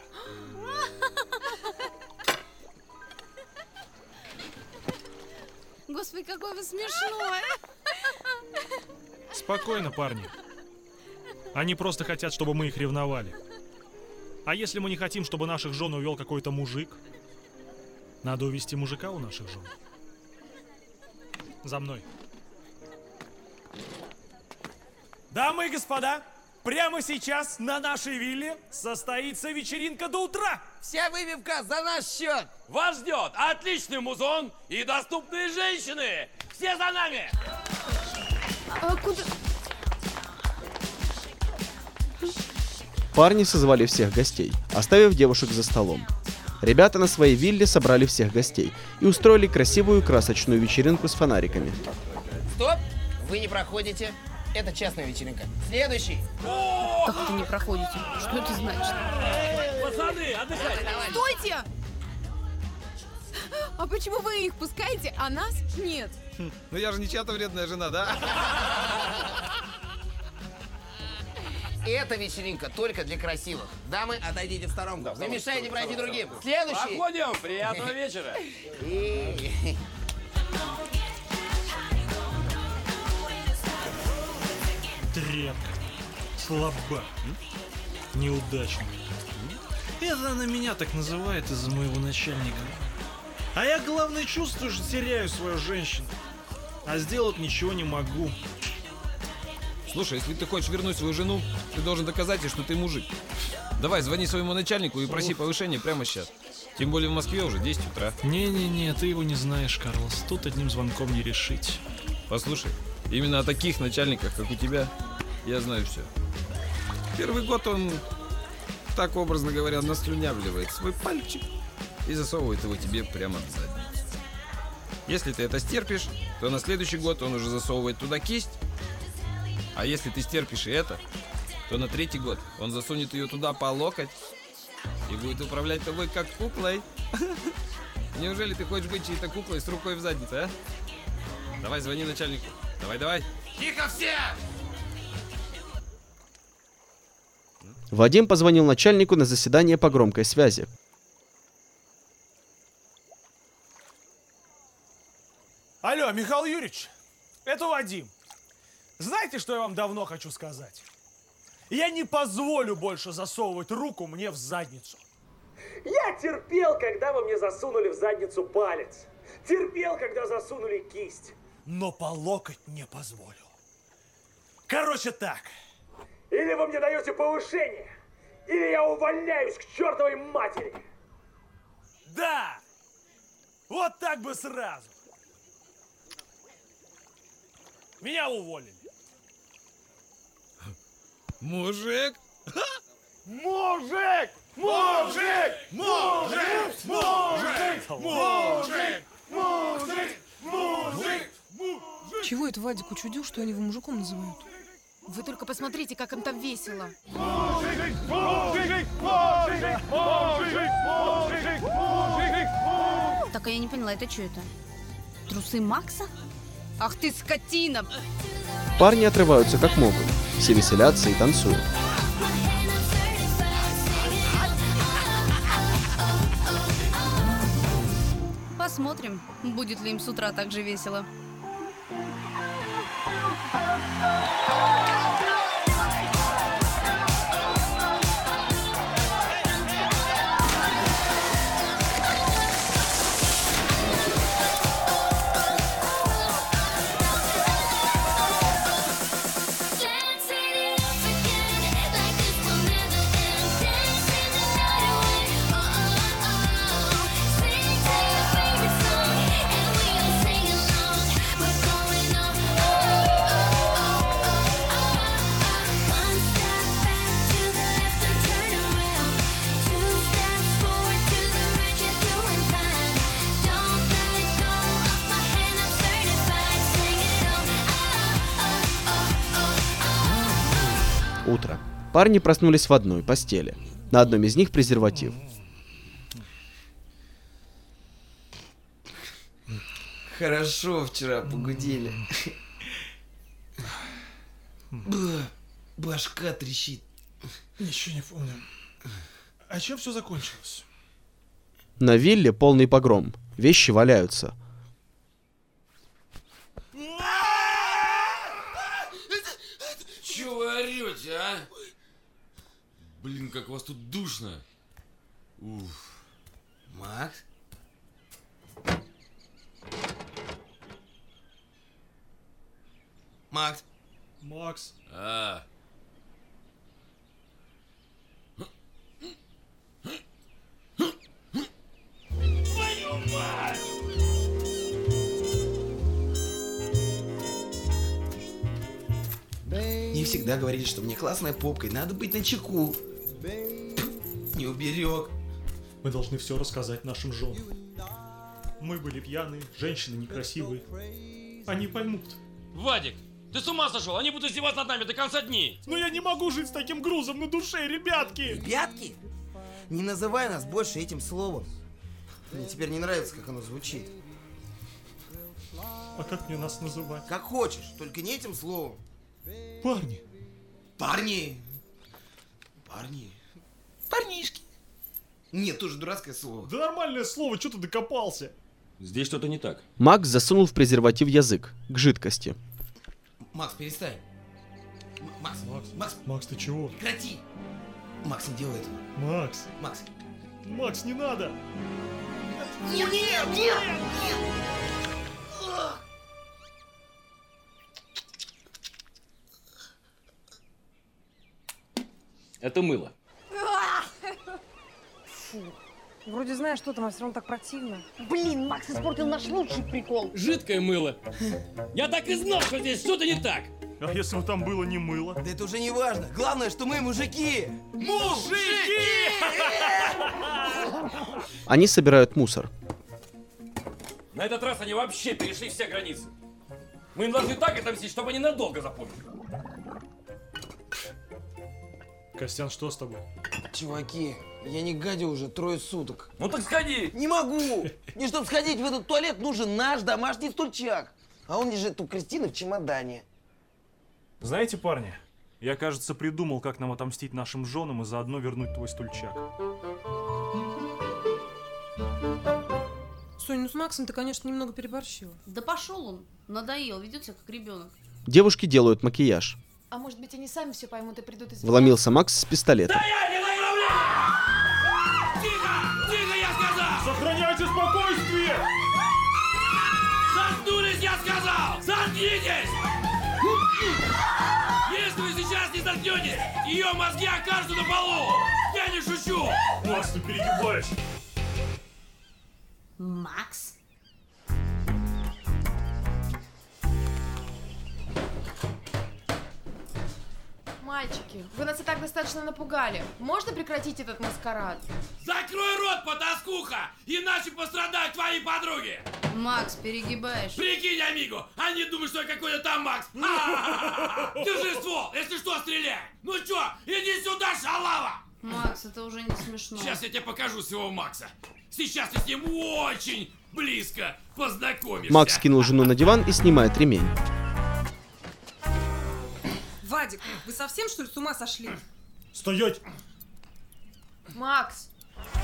Speaker 10: Господи, какой вы смешной!
Speaker 14: Спокойно, парни. Они просто хотят, чтобы мы их ревновали. А если мы не хотим, чтобы наших жен увел какой-то мужик, надо увести мужика у наших жен. За мной.
Speaker 18: Дамы и господа, прямо сейчас на нашей вилле состоится вечеринка до утра.
Speaker 8: Вся вывивка за наш счет.
Speaker 5: Вас ждет отличный музон и доступные женщины. Все за нами!
Speaker 17: А куда?
Speaker 1: Парни созвали всех гостей, оставив девушек за столом. Ребята на своей вилле собрали всех гостей и устроили красивую красочную вечеринку с фонариками.
Speaker 8: Стоп! Вы не проходите. Это частная вечеринка. Следующий.
Speaker 10: Как это не проходите? Что это значит?
Speaker 5: Пацаны, отдыхайте.
Speaker 17: Стойте! А почему вы их пускаете, а нас нет?
Speaker 20: Хм, ну я же не чья-то вредная жена, да?
Speaker 8: Эта вечеринка только для красивых. Дамы, отойдите в сторонку. Вы мешаете пройти другим. Следующий.
Speaker 5: Проходим. Приятного вечера.
Speaker 8: И...
Speaker 14: Тряпка. Слабак. Неудачник. Это она меня так называет из-за моего начальника. А я, главное, чувствую, что теряю свою женщину. А сделать ничего не могу.
Speaker 20: Слушай, если ты хочешь вернуть свою жену, ты должен доказать ей, что ты мужик. Давай, звони своему начальнику и проси повышения прямо сейчас. Тем более в Москве уже десять утра.
Speaker 14: Не-не-не, ты его не знаешь, Карлос. Тут одним звонком не решить.
Speaker 20: Послушай, именно о таких начальниках, как у тебя, я знаю все. Первый год он, так образно говоря, наслюнявливает свой пальчик и засовывает его тебе прямо в задницу. Если ты это стерпишь, то на следующий год он уже засовывает туда кисть. А если ты стерпишь и это, то на третий год он засунет ее туда по локоть и будет управлять тобой как куклой. Неужели ты хочешь быть чьей-то куклой с рукой в заднице, а? Давай, звони начальнику. Давай, давай.
Speaker 8: Тихо все!
Speaker 1: Вадим позвонил начальнику на заседание по громкой связи.
Speaker 11: Алло, Михаил Юрьевич, это Вадим. Знаете, что я вам давно хочу сказать? Я не позволю больше засовывать руку мне в задницу.
Speaker 18: Я терпел, когда вы мне засунули в задницу палец. Терпел, когда засунули кисть.
Speaker 11: Но по локоть не позволю. Короче так.
Speaker 18: Или вы мне даете повышение, или я увольняюсь к чертовой матери.
Speaker 11: Да! Вот так бы сразу. Меня уволили.
Speaker 20: Мужик!
Speaker 11: Мужик! Мужик! Мужик! Мужик! Мужик! Мужик! Мужик!
Speaker 13: Чего это Вадик учудил, что они его мужиком называют?
Speaker 10: Вы только посмотрите, как им там весело.
Speaker 11: Мужик! Мужик! Мужик! Мужик! Мужик! Мужик!
Speaker 10: Так, а я не поняла, это что это? Трусы Макса? Ах ты скотина!
Speaker 1: Парни отрываются как могут. Все веселятся и танцуют.
Speaker 10: Посмотрим, будет ли им с утра так же весело.
Speaker 1: Утро. Парни проснулись в одной постели. На одном из них презерватив.
Speaker 8: Хорошо вчера погудели. Башка трещит.
Speaker 11: Ничего не помню. А чем все закончилось?
Speaker 1: На вилле полный погром. Вещи валяются.
Speaker 5: Чё вы орёте, а? Блин, как у вас тут душно. Уф.
Speaker 8: Макс? Макс?
Speaker 11: Макс?
Speaker 5: А.
Speaker 11: Твою мать!
Speaker 8: Не всегда говорили, что мне классная попка, и надо быть начеку. Не уберег.
Speaker 18: Мы должны все рассказать нашим женам. Мы были пьяные, женщины некрасивые. Они поймут.
Speaker 5: Вадик, ты с ума сошел? Они будут издеваться над нами до конца дней.
Speaker 18: Но я не могу жить с таким грузом на душе, ребятки!
Speaker 8: Ребятки? Не называй нас больше этим словом. Мне теперь не нравится, как оно звучит.
Speaker 18: А как мне нас называть?
Speaker 8: Как хочешь, только не этим словом.
Speaker 18: Парни.
Speaker 8: Парни. Парни. Парнишки. Нет, тоже дурацкое слово.
Speaker 18: Да нормальное слово, что ты докопался?
Speaker 5: Здесь что-то не так.
Speaker 1: Макс засунул в презерватив язык к жидкости.
Speaker 8: Макс, перестань. М- Макс,
Speaker 18: Макс,
Speaker 8: Макс,
Speaker 18: Макс, ты чего?
Speaker 8: прекрати. Макс, не делай этого.
Speaker 18: Макс,
Speaker 8: Макс.
Speaker 18: Макс, не надо!
Speaker 8: Нет, нет, нет, нет.
Speaker 5: Это мыло.
Speaker 13: Фу. Вроде знаешь, что там, а все равно так противно.
Speaker 17: Блин, Макс испортил наш лучший прикол.
Speaker 5: Жидкое мыло. Я так и знал, что здесь что-то не так.
Speaker 18: А если бы там было не мыло?
Speaker 8: Да это уже не важно. Главное, что мы мужики. Мужики!
Speaker 1: Они собирают мусор.
Speaker 5: На этот раз они вообще перешли все границы. Мы им должны так отомстить, чтобы они надолго запомнили.
Speaker 18: Костян, что с тобой?
Speaker 8: Чуваки, я не гадил уже трое суток.
Speaker 5: Ну так сходи!
Speaker 8: Не могу! Не чтобы сходить в этот туалет, нужен наш домашний стульчак.
Speaker 2: А он лежит у Кристины в чемодане.
Speaker 18: Знаете, парни, я, кажется, придумал, как нам отомстить нашим женам и заодно вернуть твой стульчак.
Speaker 13: Сонь, ну с Максом ты, конечно, немного переборщила.
Speaker 10: Да пошел он. Надоел, ведет себя как ребенок.
Speaker 1: Девушки делают макияж.
Speaker 17: А может быть, они сами все поймут и придут из...
Speaker 1: Вломился Макс с пистолетом.
Speaker 5: Тихо! Тихо, я сказал!
Speaker 18: Сохраняйте спокойствие!
Speaker 5: Заткнулись, я сказал! Заткнитесь! Если вы сейчас не заткнетесь, ее мозги окажутся на полу! Я не шучу!
Speaker 18: Макс, ты перегибаешь!
Speaker 10: Макс?
Speaker 17: Мальчики, вы нас и так достаточно напугали. Можно прекратить этот маскарад?
Speaker 5: Закрой рот, потаскуха! Иначе пострадают твои подруги!
Speaker 10: Макс, перегибаешь.
Speaker 5: Прикинь, амиго, они думают, что я какой-то там Макс. Держи ствол, если что, стреляй. Ну чё, иди сюда, шалава!
Speaker 10: Макс, это уже не смешно.
Speaker 5: Сейчас я тебе покажу своего Макса. Сейчас ты с ним очень близко познакомишься.
Speaker 1: Макс кинул жену на диван и снимает ремень.
Speaker 13: Вадик, вы совсем, что ли, с ума сошли?
Speaker 18: Стоять!
Speaker 17: Макс!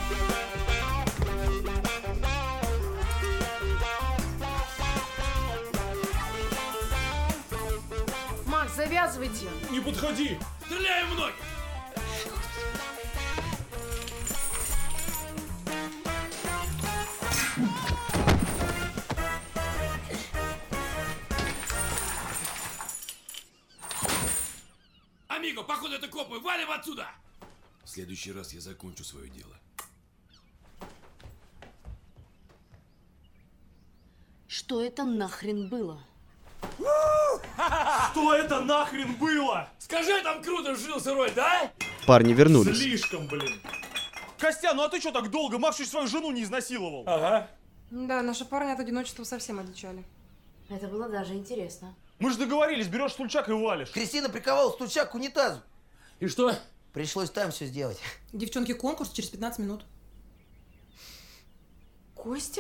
Speaker 17: Макс, завязывайте!
Speaker 18: Не подходи!
Speaker 5: Стреляй в ноги! Амиго, походу это копы, валим отсюда! В следующий раз я закончу свое дело.
Speaker 10: Что это нахрен было?
Speaker 18: Что это нахрен было?
Speaker 5: Скажи, там круто вжился роль, да?
Speaker 1: Парни вернулись.
Speaker 18: Слишком, блин. Костя, ну а ты что так долго? Макс чуть свою жену не изнасиловал.
Speaker 5: Ага.
Speaker 13: Да, наши парни от одиночества совсем одичали.
Speaker 10: Это было даже интересно.
Speaker 18: Мы же договорились, берешь стульчак и валишь.
Speaker 2: Кристина приковала стульчак к унитазу.
Speaker 5: И что?
Speaker 2: Пришлось там все сделать.
Speaker 13: Девчонки, конкурс через пятнадцать минут.
Speaker 17: Костя?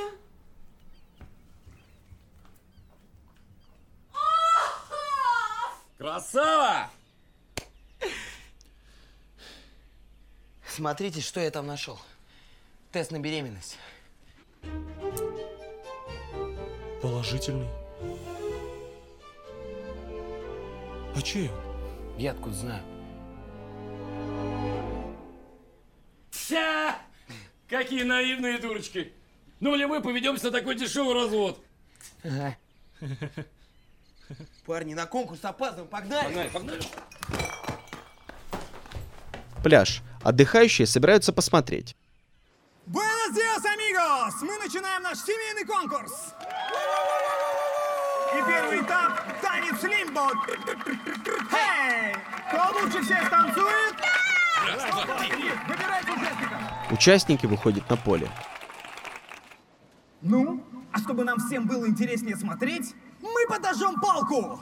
Speaker 5: Красава!
Speaker 2: Смотрите, что я там нашел. Тест на беременность.
Speaker 18: Положительный. А чей он?
Speaker 2: Я откуда знаю?
Speaker 5: Вся! Какие наивные дурочки! Ну или мы поведемся на такой дешевый развод?
Speaker 2: Ага. Парни, на конкурс опаздываем, погнали!
Speaker 5: Погнали, погнали!
Speaker 1: Пляж. Отдыхающие собираются посмотреть.
Speaker 7: Buenos días, amigos! Мы начинаем наш семейный конкурс! И первый этап – танец лимбо. Эй! Кто лучше всех танцует?
Speaker 5: Раз, два, три.
Speaker 7: Выбирайте участника.
Speaker 1: Участники выходят на поле.
Speaker 7: Ну, а чтобы нам всем было интереснее смотреть, мы подожжем палку!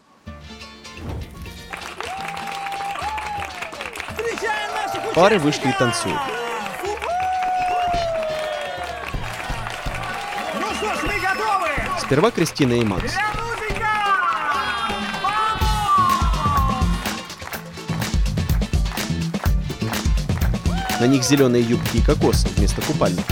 Speaker 7: Встречаем наших участников!
Speaker 1: Пары вышли и танцуют.
Speaker 7: Ну что ж, мы готовы!
Speaker 1: Сперва Кристина и Макс. На них зеленые юбки и кокосы вместо купальников.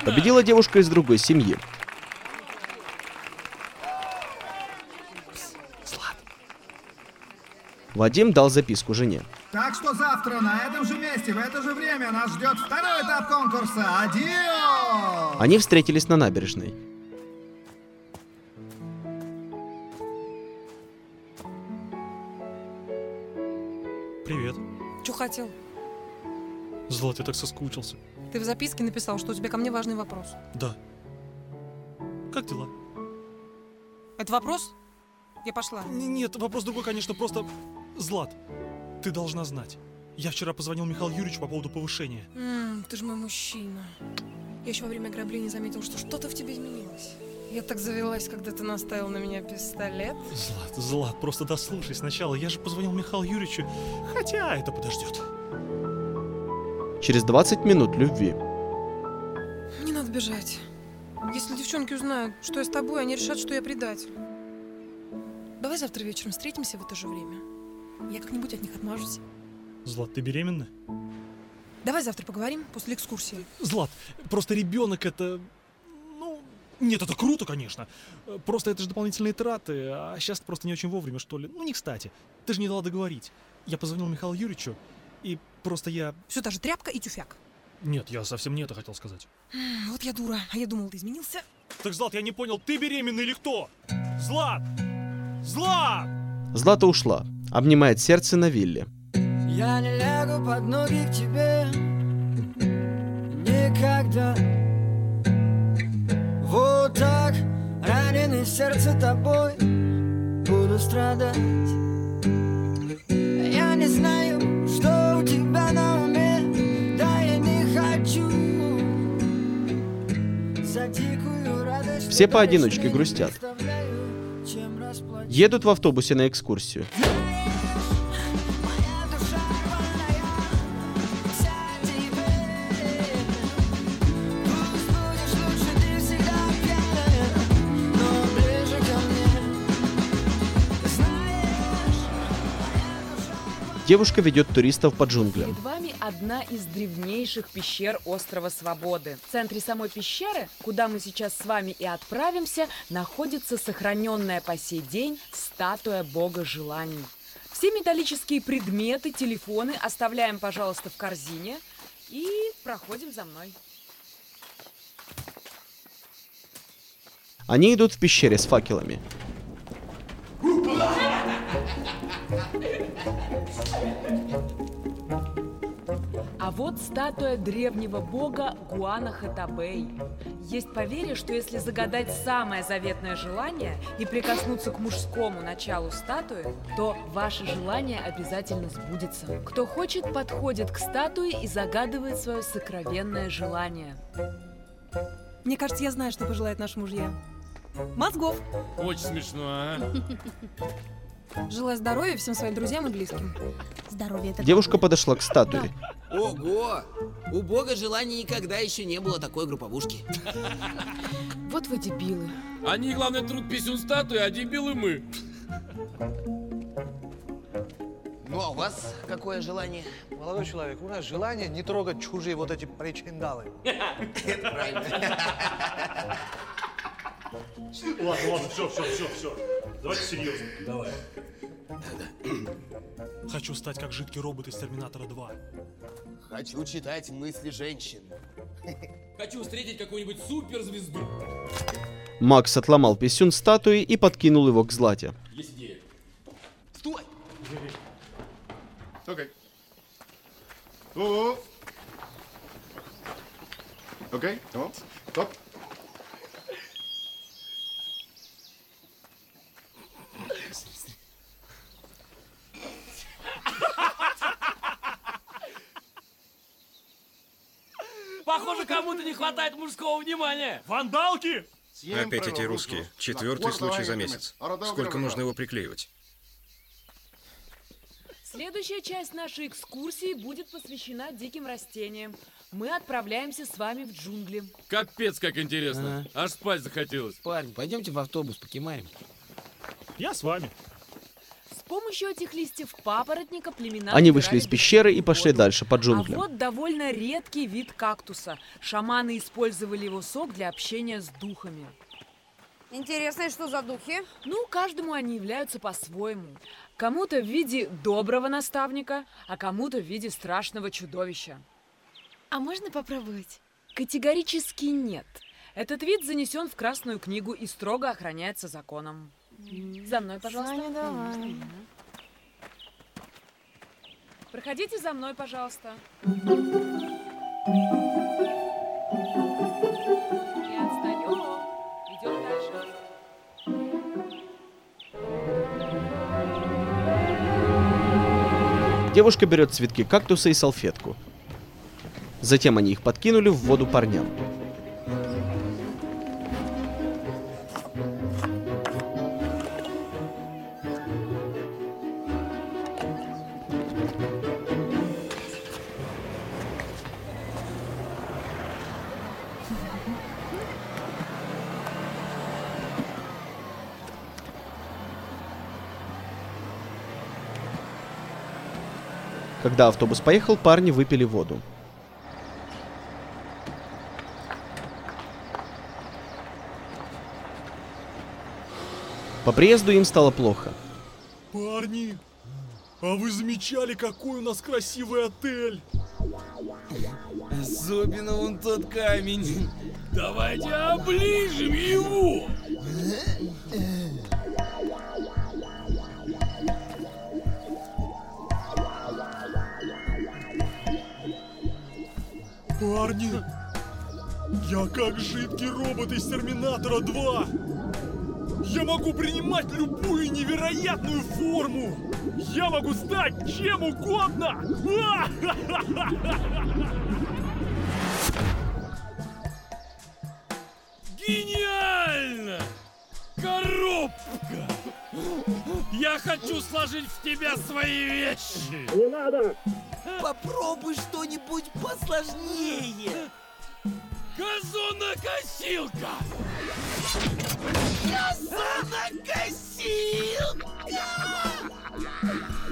Speaker 1: Победила девушка из другой семьи. Вадим дал записку жене.
Speaker 7: Так что завтра на этом же месте, в это же время нас ждет второй этап конкурса. Адио!
Speaker 1: Они встретились на набережной.
Speaker 14: Привет.
Speaker 13: Чё хотел?
Speaker 14: Злат, я так соскучился.
Speaker 13: Ты в записке написал, что у тебя ко мне важный вопрос.
Speaker 14: Да. Как дела?
Speaker 13: Это вопрос? Я пошла.
Speaker 14: Н- Нет, вопрос другой, конечно, просто... Злат, ты должна знать. Я вчера позвонил Михаилу Юрьевичу по поводу повышения.
Speaker 13: М, ты же мой мужчина. Я еще во время ограбления заметил, что что-то в тебе изменилось. Я так завелась, когда ты наставил на меня пистолет.
Speaker 14: Злат, Злат, просто дослушай сначала. Я же позвонил Михаилу Юрьевичу, хотя это подождет.
Speaker 1: Через двадцать минут любви.
Speaker 13: Не надо бежать. Если девчонки узнают, что я с тобой, они решат, что я предатель. Давай завтра вечером встретимся в это же время. Я как-нибудь от них отмажусь.
Speaker 14: Злат, ты беременна?
Speaker 13: Давай завтра поговорим после экскурсии.
Speaker 14: Злат, просто ребенок это... Ну, нет, это круто, конечно. Просто это же дополнительные траты, а сейчас просто не очень вовремя, что ли. Ну, не кстати. Ты же не дала договорить. Я позвонил Михаилу Юрьевичу, и просто я...
Speaker 13: Все та же тряпка и тюфяк.
Speaker 14: Нет, я совсем не это хотел сказать.
Speaker 13: М, Вот я дура, а я думал, ты изменился.
Speaker 14: Так, Злат, я не понял, ты беременна или кто? Злат! Злат!
Speaker 1: Злата ушла, обнимает сердце на вилле.
Speaker 4: Я не лягу под ноги к тебе никогда. Вот так, раненый в сердце тобой, буду страдать. Я не знаю, что у тебя на уме, да я не хочу за дикую радость.
Speaker 1: Все поодиночке грустят. Едут в автобусе на экскурсию. Девушка ведет туристов по джунглям.
Speaker 12: Перед вами одна из древнейших пещер острова Свободы. В центре самой пещеры, куда мы сейчас с вами и отправимся, находится сохраненная по сей день статуя бога желаний. Все металлические предметы, телефоны оставляем, пожалуйста, в корзине и проходим за мной.
Speaker 1: Они идут в пещере с факелами.
Speaker 12: А вот статуя древнего бога Гуанахатабей. Есть поверье, что если загадать самое заветное желание и прикоснуться к мужскому началу статуи, то ваше желание обязательно сбудется. Кто хочет, подходит к статуе и загадывает свое сокровенное желание.
Speaker 13: Мне кажется, я знаю, что пожелают наши мужья. Мозгов!
Speaker 5: Очень смешно, а?
Speaker 13: Желаю здоровья всем своим друзьям и близким.
Speaker 10: Здоровье это...
Speaker 1: Девушка подошла к статуе.
Speaker 8: Ого! У бога желаний никогда еще не было такой групповушки.
Speaker 12: Вот вы дебилы.
Speaker 5: Они, главное, труд писюн статуи, а дебилы мы.
Speaker 8: Ну, а у вас какое желание?
Speaker 19: Молодой человек, у нас желание не трогать чужие вот эти причиндалы.
Speaker 8: Это правильно.
Speaker 18: Ладно, ладно, все, все, все, все. Давайте серьезно.
Speaker 5: Давай.
Speaker 14: Хочу стать как жидкий робот из Терминатора два.
Speaker 8: Хочу читать мысли женщин.
Speaker 5: Хочу встретить какую-нибудь суперзвезду.
Speaker 1: Макс отломал писюн статуи и подкинул его к Злате.
Speaker 5: Есть идея.
Speaker 8: Стой!
Speaker 22: Окей. О. Окей, стоп. Стоп.
Speaker 5: Похоже, кому-то не хватает мужского внимания.
Speaker 18: Вандалки!
Speaker 15: Опять эти русские. Четвертый случай за месяц. Сколько нужно его приклеивать?
Speaker 12: Следующая часть нашей экскурсии будет посвящена диким растениям. Мы отправляемся с вами в джунгли.
Speaker 5: Капец, как интересно. Аж спать захотелось.
Speaker 8: Парни, пойдемте в автобус покемарим.
Speaker 18: Я с вами.
Speaker 12: помощью этих листьев папоротника племена...
Speaker 1: Они вышли из
Speaker 12: собирали
Speaker 1: пещеры и пошли
Speaker 12: воду.
Speaker 1: дальше по
Speaker 12: А
Speaker 1: джунглям.
Speaker 12: вот довольно редкий вид кактуса. Шаманы использовали его сок для общения с духами.
Speaker 17: Интересно, и что за духи?
Speaker 12: Ну, каждому они являются по-своему. Кому-то в виде доброго наставника, а кому-то в виде страшного чудовища.
Speaker 17: А можно попробовать?
Speaker 12: Категорически нет. Этот вид занесен в Красную книгу и строго охраняется законом. За мной, пожалуйста.
Speaker 17: Саня, давай.
Speaker 12: Проходите за мной, пожалуйста. Не отстаем. Идем дальше.
Speaker 1: Девушка берет цветки кактуса и салфетку. Затем они их подкинули в воду парням. Когда автобус поехал, парни выпили воду. По приезду им стало плохо.
Speaker 11: Парни, а вы замечали, какой у нас красивый отель?
Speaker 5: Особенно вон тот камень. Давайте оближем его.
Speaker 11: Парни, я как жидкий робот из Терминатора два. Я могу принимать любую невероятную форму. Я могу стать чем угодно.
Speaker 5: Гениально! Коробка! Я хочу сложить в тебя свои вещи.
Speaker 2: Не надо!
Speaker 8: Попробуй что-нибудь посложнее.
Speaker 5: Газонокосилка!
Speaker 8: Газонокосилка!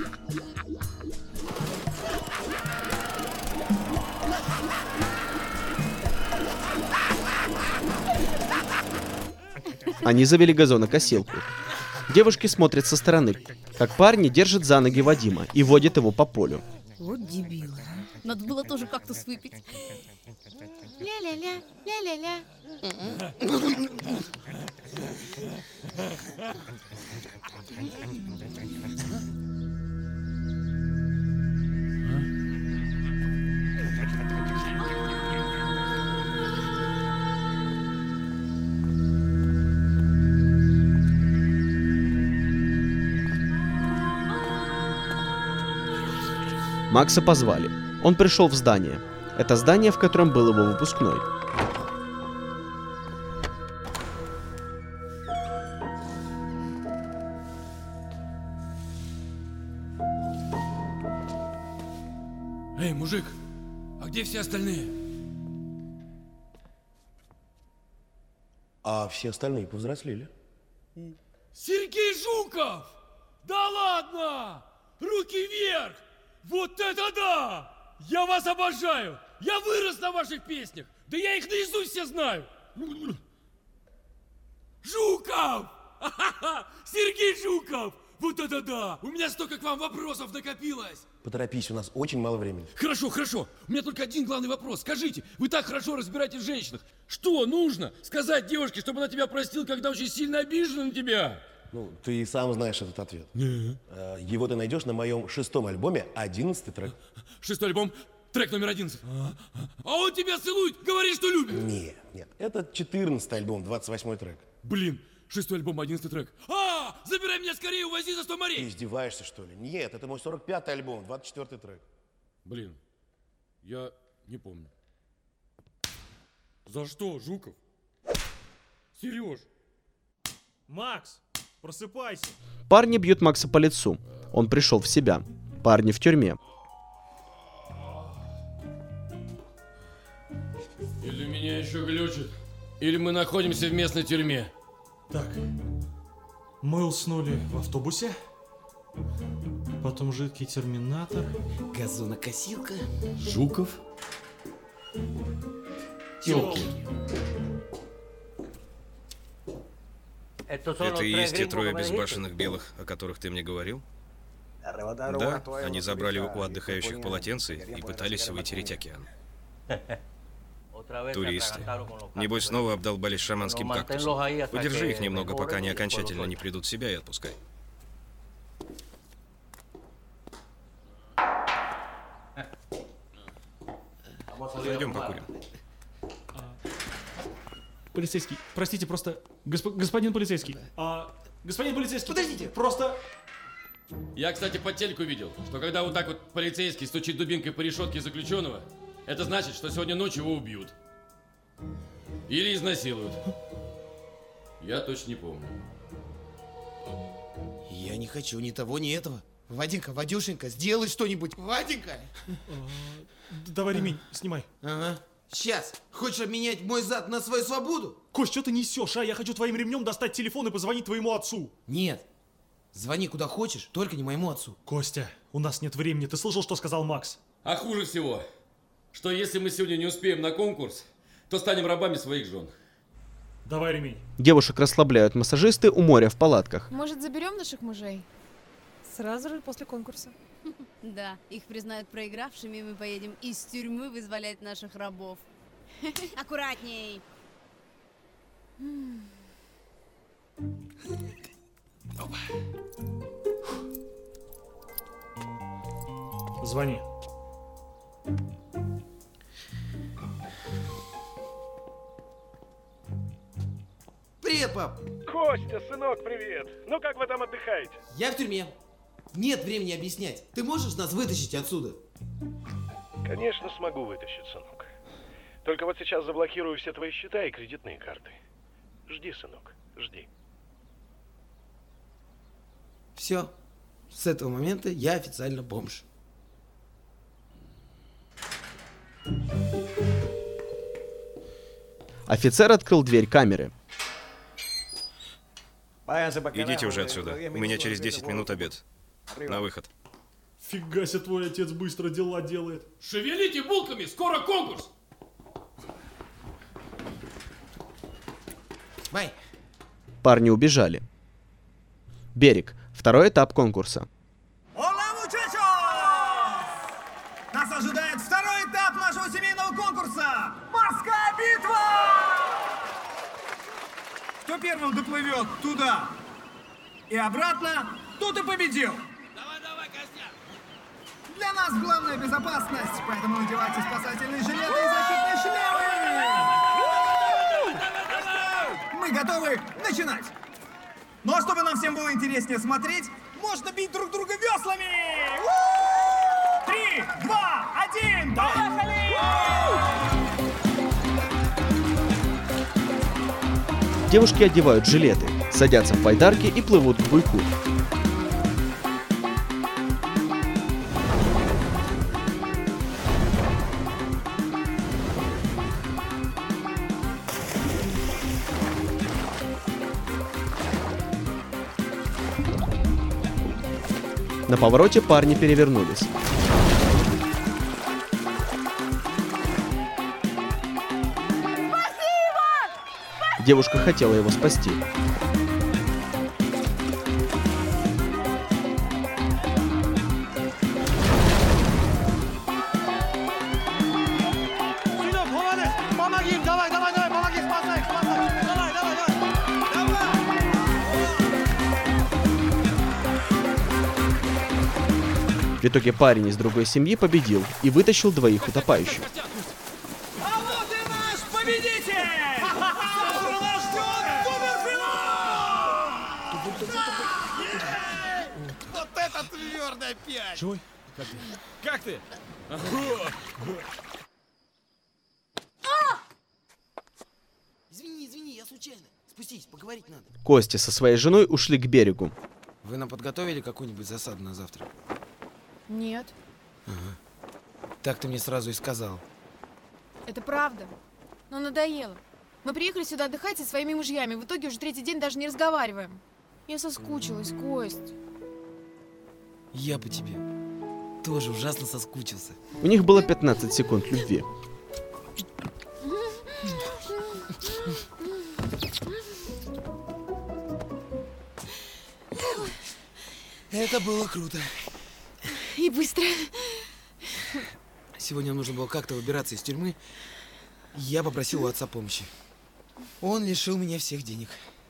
Speaker 1: Они завели газонокосилку. Девушки смотрят со стороны, как парни держат за ноги Вадима и водят его по полю.
Speaker 10: Вот дебилы. Надо было тоже кактус выпить.
Speaker 17: Ля-ля-ля, ля-ля-ля.
Speaker 1: Макса позвали. Он пришел в здание. Это здание, в котором был его выпускной.
Speaker 5: Эй, мужик, а где все остальные?
Speaker 15: А все остальные повзрослели.
Speaker 5: Сергей Жуков! Да ладно! Руки вверх! Вот это да! Я вас обожаю! Я вырос на ваших песнях! Да я их наизусть все знаю! Жуков! Сергей Жуков! Вот это да! У меня столько к вам вопросов накопилось!
Speaker 15: Поторопись, у нас очень мало времени.
Speaker 5: Хорошо, хорошо. У меня только один главный вопрос. Скажите, вы так хорошо разбираетесь в женщинах. Что нужно сказать девушке, чтобы она тебя простила, когда очень сильно обижена на тебя?
Speaker 15: Ну, ты и сам знаешь этот ответ. Э, Его ты найдешь на моем шестом альбоме, одиннадцатый трек.
Speaker 5: Шестой альбом, трек номер одиннадцать. А он тебя целует, говорит, что любит.
Speaker 15: Нет, нет, это четырнадцатый альбом, двадцать восьмой трек.
Speaker 5: Блин, шестой альбом, одиннадцатый трек. А, забирай меня скорее, увози за сто
Speaker 15: Ты
Speaker 5: морей.
Speaker 15: издеваешься, что ли? Нет, это мой сорок пятый альбом, двадцать четвёртый трек.
Speaker 5: Блин, я не помню. За что, Жуков? Сереж.
Speaker 11: Макс, просыпайся.
Speaker 1: Парни бьют Макса по лицу. Он пришел в себя. Парни в тюрьме.
Speaker 5: Или меня еще глючит, или мы находимся в местной тюрьме.
Speaker 11: Так, мы уснули в автобусе,
Speaker 14: потом жидкий терминатор.
Speaker 8: Газонокосилка.
Speaker 5: Жуков.
Speaker 8: Тёлки.
Speaker 6: Это и есть те трое безбашенных белых, о которых ты мне говорил? Да, они забрали у отдыхающих полотенце и пытались вытереть океан. Туристы. Небось, снова обдолбались шаманским кактусом. Подержи их немного, пока они окончательно не придут в себя, и отпускай. Пойдем покурим.
Speaker 18: Полицейский, простите, просто... Госп... Господин полицейский. А, господин полицейский.
Speaker 8: Подождите.
Speaker 18: Просто...
Speaker 5: Я, кстати, по телеку видел, что когда вот так вот полицейский стучит дубинкой по решетке заключенного, это значит, что сегодня ночью его убьют. Или изнасилуют. Я точно не помню.
Speaker 8: Я не хочу ни того, ни этого. Ваденька, Вадюшенька, сделай что-нибудь. Ваденька!
Speaker 18: Давай ремень, снимай.
Speaker 8: Ага. Сейчас. Хочешь обменять мой зад на свою свободу?
Speaker 18: Кость, что ты несешь, а? Я хочу твоим ремнем достать телефон и позвонить твоему отцу.
Speaker 8: Нет. Звони куда хочешь, только не моему отцу.
Speaker 18: Костя, у нас нет времени. Ты слышал, что сказал Макс?
Speaker 5: А хуже всего, что если мы сегодня не успеем на конкурс, то станем рабами своих жен.
Speaker 18: Давай ремень.
Speaker 1: Девушек расслабляют массажисты у моря в палатках.
Speaker 13: Может, заберем наших мужей? Сразу же после конкурса.
Speaker 10: Да, их признают проигравшими, и мы поедем из тюрьмы вызволять наших рабов. Аккуратней.
Speaker 18: Звони.
Speaker 8: Привет, пап.
Speaker 9: Костя, сынок, привет. Ну как вы там отдыхаете?
Speaker 8: Я в тюрьме. Нет времени объяснять. Ты можешь нас вытащить отсюда?
Speaker 9: Конечно, смогу вытащить, сынок. Только вот сейчас заблокирую все твои счета и кредитные карты. Жди, сынок, жди.
Speaker 8: Все. С этого момента я официально бомж.
Speaker 1: Офицер открыл дверь камеры.
Speaker 6: Идите уже отсюда. У меня через десять минут обед. На выход.
Speaker 18: Фига себе, твой отец быстро дела делает.
Speaker 5: Шевелите булками, скоро конкурс!
Speaker 8: Бай.
Speaker 1: Парни убежали. Берег. Второй этап конкурса.
Speaker 7: Ола, мучачос! Нас ожидает второй этап нашего семейного конкурса. Морская битва! Кто первым доплывет туда и обратно, тот и победил.
Speaker 8: Давай, давай, Костя.
Speaker 7: Для нас главная безопасность, поэтому надевайте спасательные жилеты и защитные шлемы. Мы готовы начинать. Ну а чтобы нам всем было интереснее смотреть, можно бить друг друга веслами. Три, два, один, поехали!
Speaker 1: Девушки одевают жилеты, садятся в байдарки и плывут к буйку. На повороте парни перевернулись. Девушка хотела его спасти. В итоге парень из другой семьи победил и вытащил двоих утопающих.
Speaker 7: А вот и наш победитель! Скоро нас ждет суперфинал!
Speaker 8: Вот это твердо опять!
Speaker 18: Чего?
Speaker 5: Как ты? Как ты?
Speaker 8: Извини, извини, я случайно. Спустись, поговорить надо.
Speaker 1: Костя со своей женой ушли к берегу.
Speaker 8: Вы нам подготовили какую-нибудь засаду на завтра?
Speaker 13: Нет.
Speaker 8: Ага. Так ты мне сразу и сказал.
Speaker 13: Это правда. Но надоело. Мы приехали сюда отдыхать со своими мужьями. В итоге уже третий день даже не разговариваем. Я соскучилась, Кость.
Speaker 8: Я по тебе тоже ужасно соскучился.
Speaker 1: У них было пятнадцать секунд любви.
Speaker 8: Это было круто.
Speaker 17: И быстро.
Speaker 8: Сегодня нужно было как-то выбираться из тюрьмы. Я попросил у отца помощи. Он лишил меня всех денег.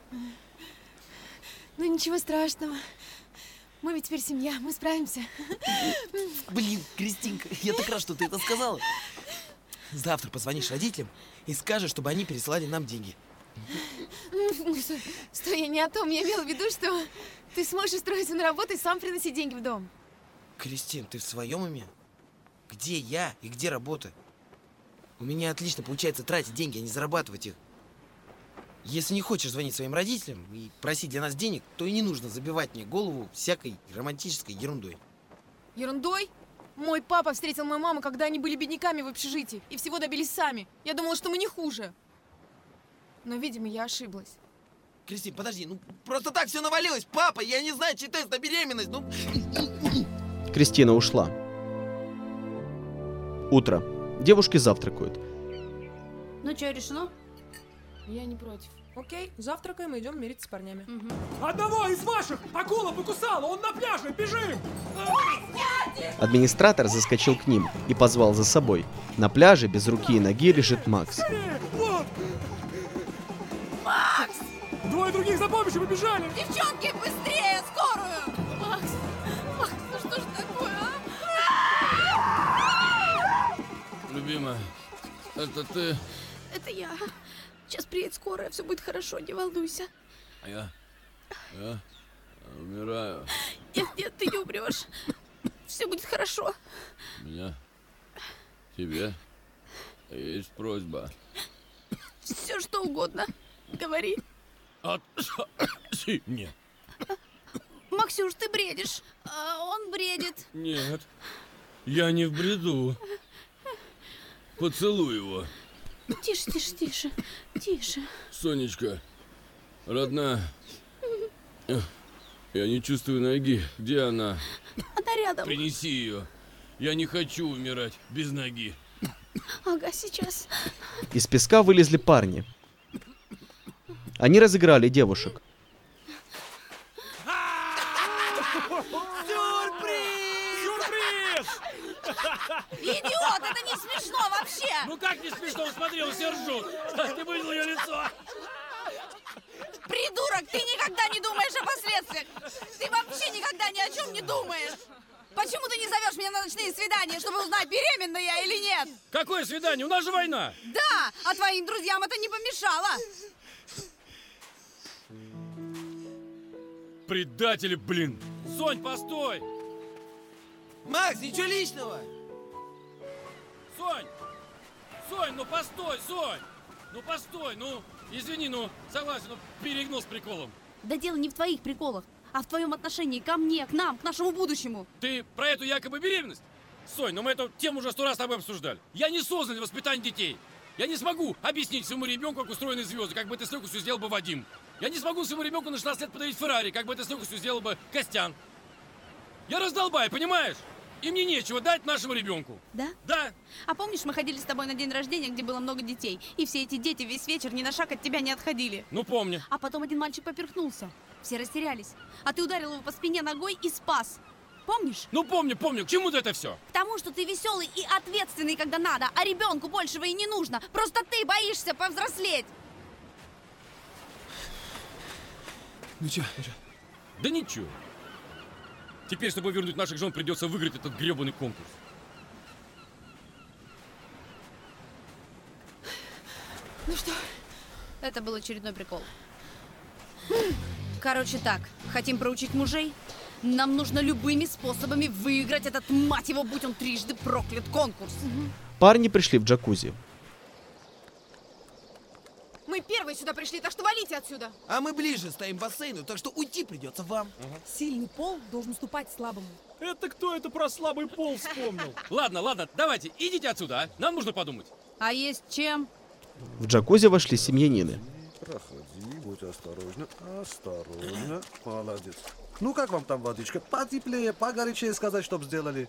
Speaker 17: Ну ничего страшного. Мы ведь теперь семья, мы справимся.
Speaker 8: Блин, Кристинка, я так рад, что ты это сказала. Завтра позвонишь родителям и скажешь, чтобы они переслали нам деньги.
Speaker 17: Стой, я не о том. Я имела в виду, что ты сможешь устроиться на работу и сам приносить деньги в дом.
Speaker 8: Кристин, ты в своем уме? Где я и где работа? У меня отлично получается тратить деньги, а не зарабатывать их. Если не хочешь звонить своим родителям и просить для нас денег, то и не нужно забивать мне голову всякой романтической ерундой.
Speaker 17: Ерундой? Мой папа встретил мою маму, когда они были бедняками в общежитии, и всего добились сами. Я думала, что мы не хуже. Но, видимо, я ошиблась.
Speaker 8: Кристин, подожди, ну просто так все навалилось. Папа, я не знаю, чей тест на беременность, ну...
Speaker 1: Кристина ушла. Утро. Девушки завтракают.
Speaker 10: Ну что, решено?
Speaker 13: Я не против. Окей, завтракаем и идем мириться с парнями.
Speaker 5: Угу. Одного из ваших акула покусала, он на пляже, бежим!
Speaker 1: Администратор заскочил к ним и позвал за собой. На пляже без руки и ноги лежит Макс.
Speaker 5: Вот!
Speaker 17: Макс!
Speaker 5: Двое других за помощью побежали!
Speaker 17: Девчонки, быстрее, скорую! Макс, Макс, ну что ж такое, а?
Speaker 20: Любимая, это ты?
Speaker 10: Это я. Сейчас приедет скорая, все будет хорошо, не волнуйся.
Speaker 20: Я? Я? Умираю.
Speaker 10: Нет, нет, ты не умрешь. Все будет хорошо.
Speaker 20: У меня тебе есть просьба.
Speaker 10: Все что угодно. Говори.
Speaker 20: Отси мне.
Speaker 10: Максюш, ты бредишь. А он бредит.
Speaker 20: Нет, я не в бреду. Поцелуй его.
Speaker 10: Тише, тише, тише, тише.
Speaker 20: Сонечка, родная, я не чувствую ноги. Где она?
Speaker 10: Она рядом.
Speaker 20: Принеси ее. Я не хочу умирать без ноги.
Speaker 10: Ага, сейчас.
Speaker 1: Из песка вылезли парни. Они разыграли девушек.
Speaker 17: Идиот, это не смешно вообще!
Speaker 5: Ну как не смешно? Смотри, он все ржут. Ты видел ее лицо?
Speaker 17: Придурок, ты никогда не думаешь о последствиях! Ты вообще никогда ни о чем не думаешь! Почему ты не зовешь меня на ночные свидания, чтобы узнать, беременна я или нет?
Speaker 5: Какое свидание? У нас же война!
Speaker 17: Да, а твоим друзьям это не помешало!
Speaker 5: Предатели, блин! Сонь, постой!
Speaker 8: Макс, ничего личного!
Speaker 5: Сонь! Сонь, ну постой, Сонь! Ну постой, ну! Извини, ну, согласен, ну, перегнул с приколом.
Speaker 10: Да дело не в твоих приколах, а в твоем отношении ко мне, к нам, к нашему будущему.
Speaker 5: Ты про эту якобы беременность? Сонь, ну мы эту тему уже сто раз с тобой обсуждали. Я не создан для воспитания детей. Я не смогу объяснить своему ребенку, как устроены звезды, как бы это с легкостью сделал бы Вадим. Я не смогу своему ребенку на шестнадцать лет подарить Феррари, как бы это с легкостью сделал бы Костян. Я раздолбай, понимаешь? И мне нечего дать нашему ребенку.
Speaker 10: Да?
Speaker 5: Да.
Speaker 10: А помнишь, мы ходили с тобой на день рождения, где было много детей, и все эти дети весь вечер ни на шаг от тебя не отходили?
Speaker 5: Ну, помню.
Speaker 10: А потом один мальчик поперхнулся. Все растерялись. А ты ударил его по спине ногой и спас. Помнишь?
Speaker 5: Ну, помню, помню. К чему-то это все?
Speaker 10: К тому, что ты веселый и ответственный, когда надо, а ребенку большего и не нужно. Просто ты боишься повзрослеть.
Speaker 5: Ну чё? Да ничего. Теперь, чтобы вернуть наших жен, придется выиграть этот гребаный конкурс.
Speaker 10: Ну что? Это был очередной прикол. Короче так, хотим проучить мужей? Нам нужно любыми способами выиграть этот, мать его, будь он трижды проклят, конкурс.
Speaker 1: Парни пришли в джакузи.
Speaker 17: Мы первые сюда пришли, так что валите отсюда.
Speaker 8: А мы ближе стоим к бассейну, так что уйти придется вам.
Speaker 13: Сильный пол должен уступать слабому.
Speaker 18: Это кто это про слабый пол вспомнил?
Speaker 5: Ладно, ладно, давайте, идите отсюда, а? Нам нужно подумать.
Speaker 10: А есть чем?
Speaker 1: В джакузи вошли семьянины.
Speaker 22: Проходи, будь осторожна, осторожно, молодец.
Speaker 3: Ну как вам там водичка? Потеплее, погорячее сказать, чтоб сделали.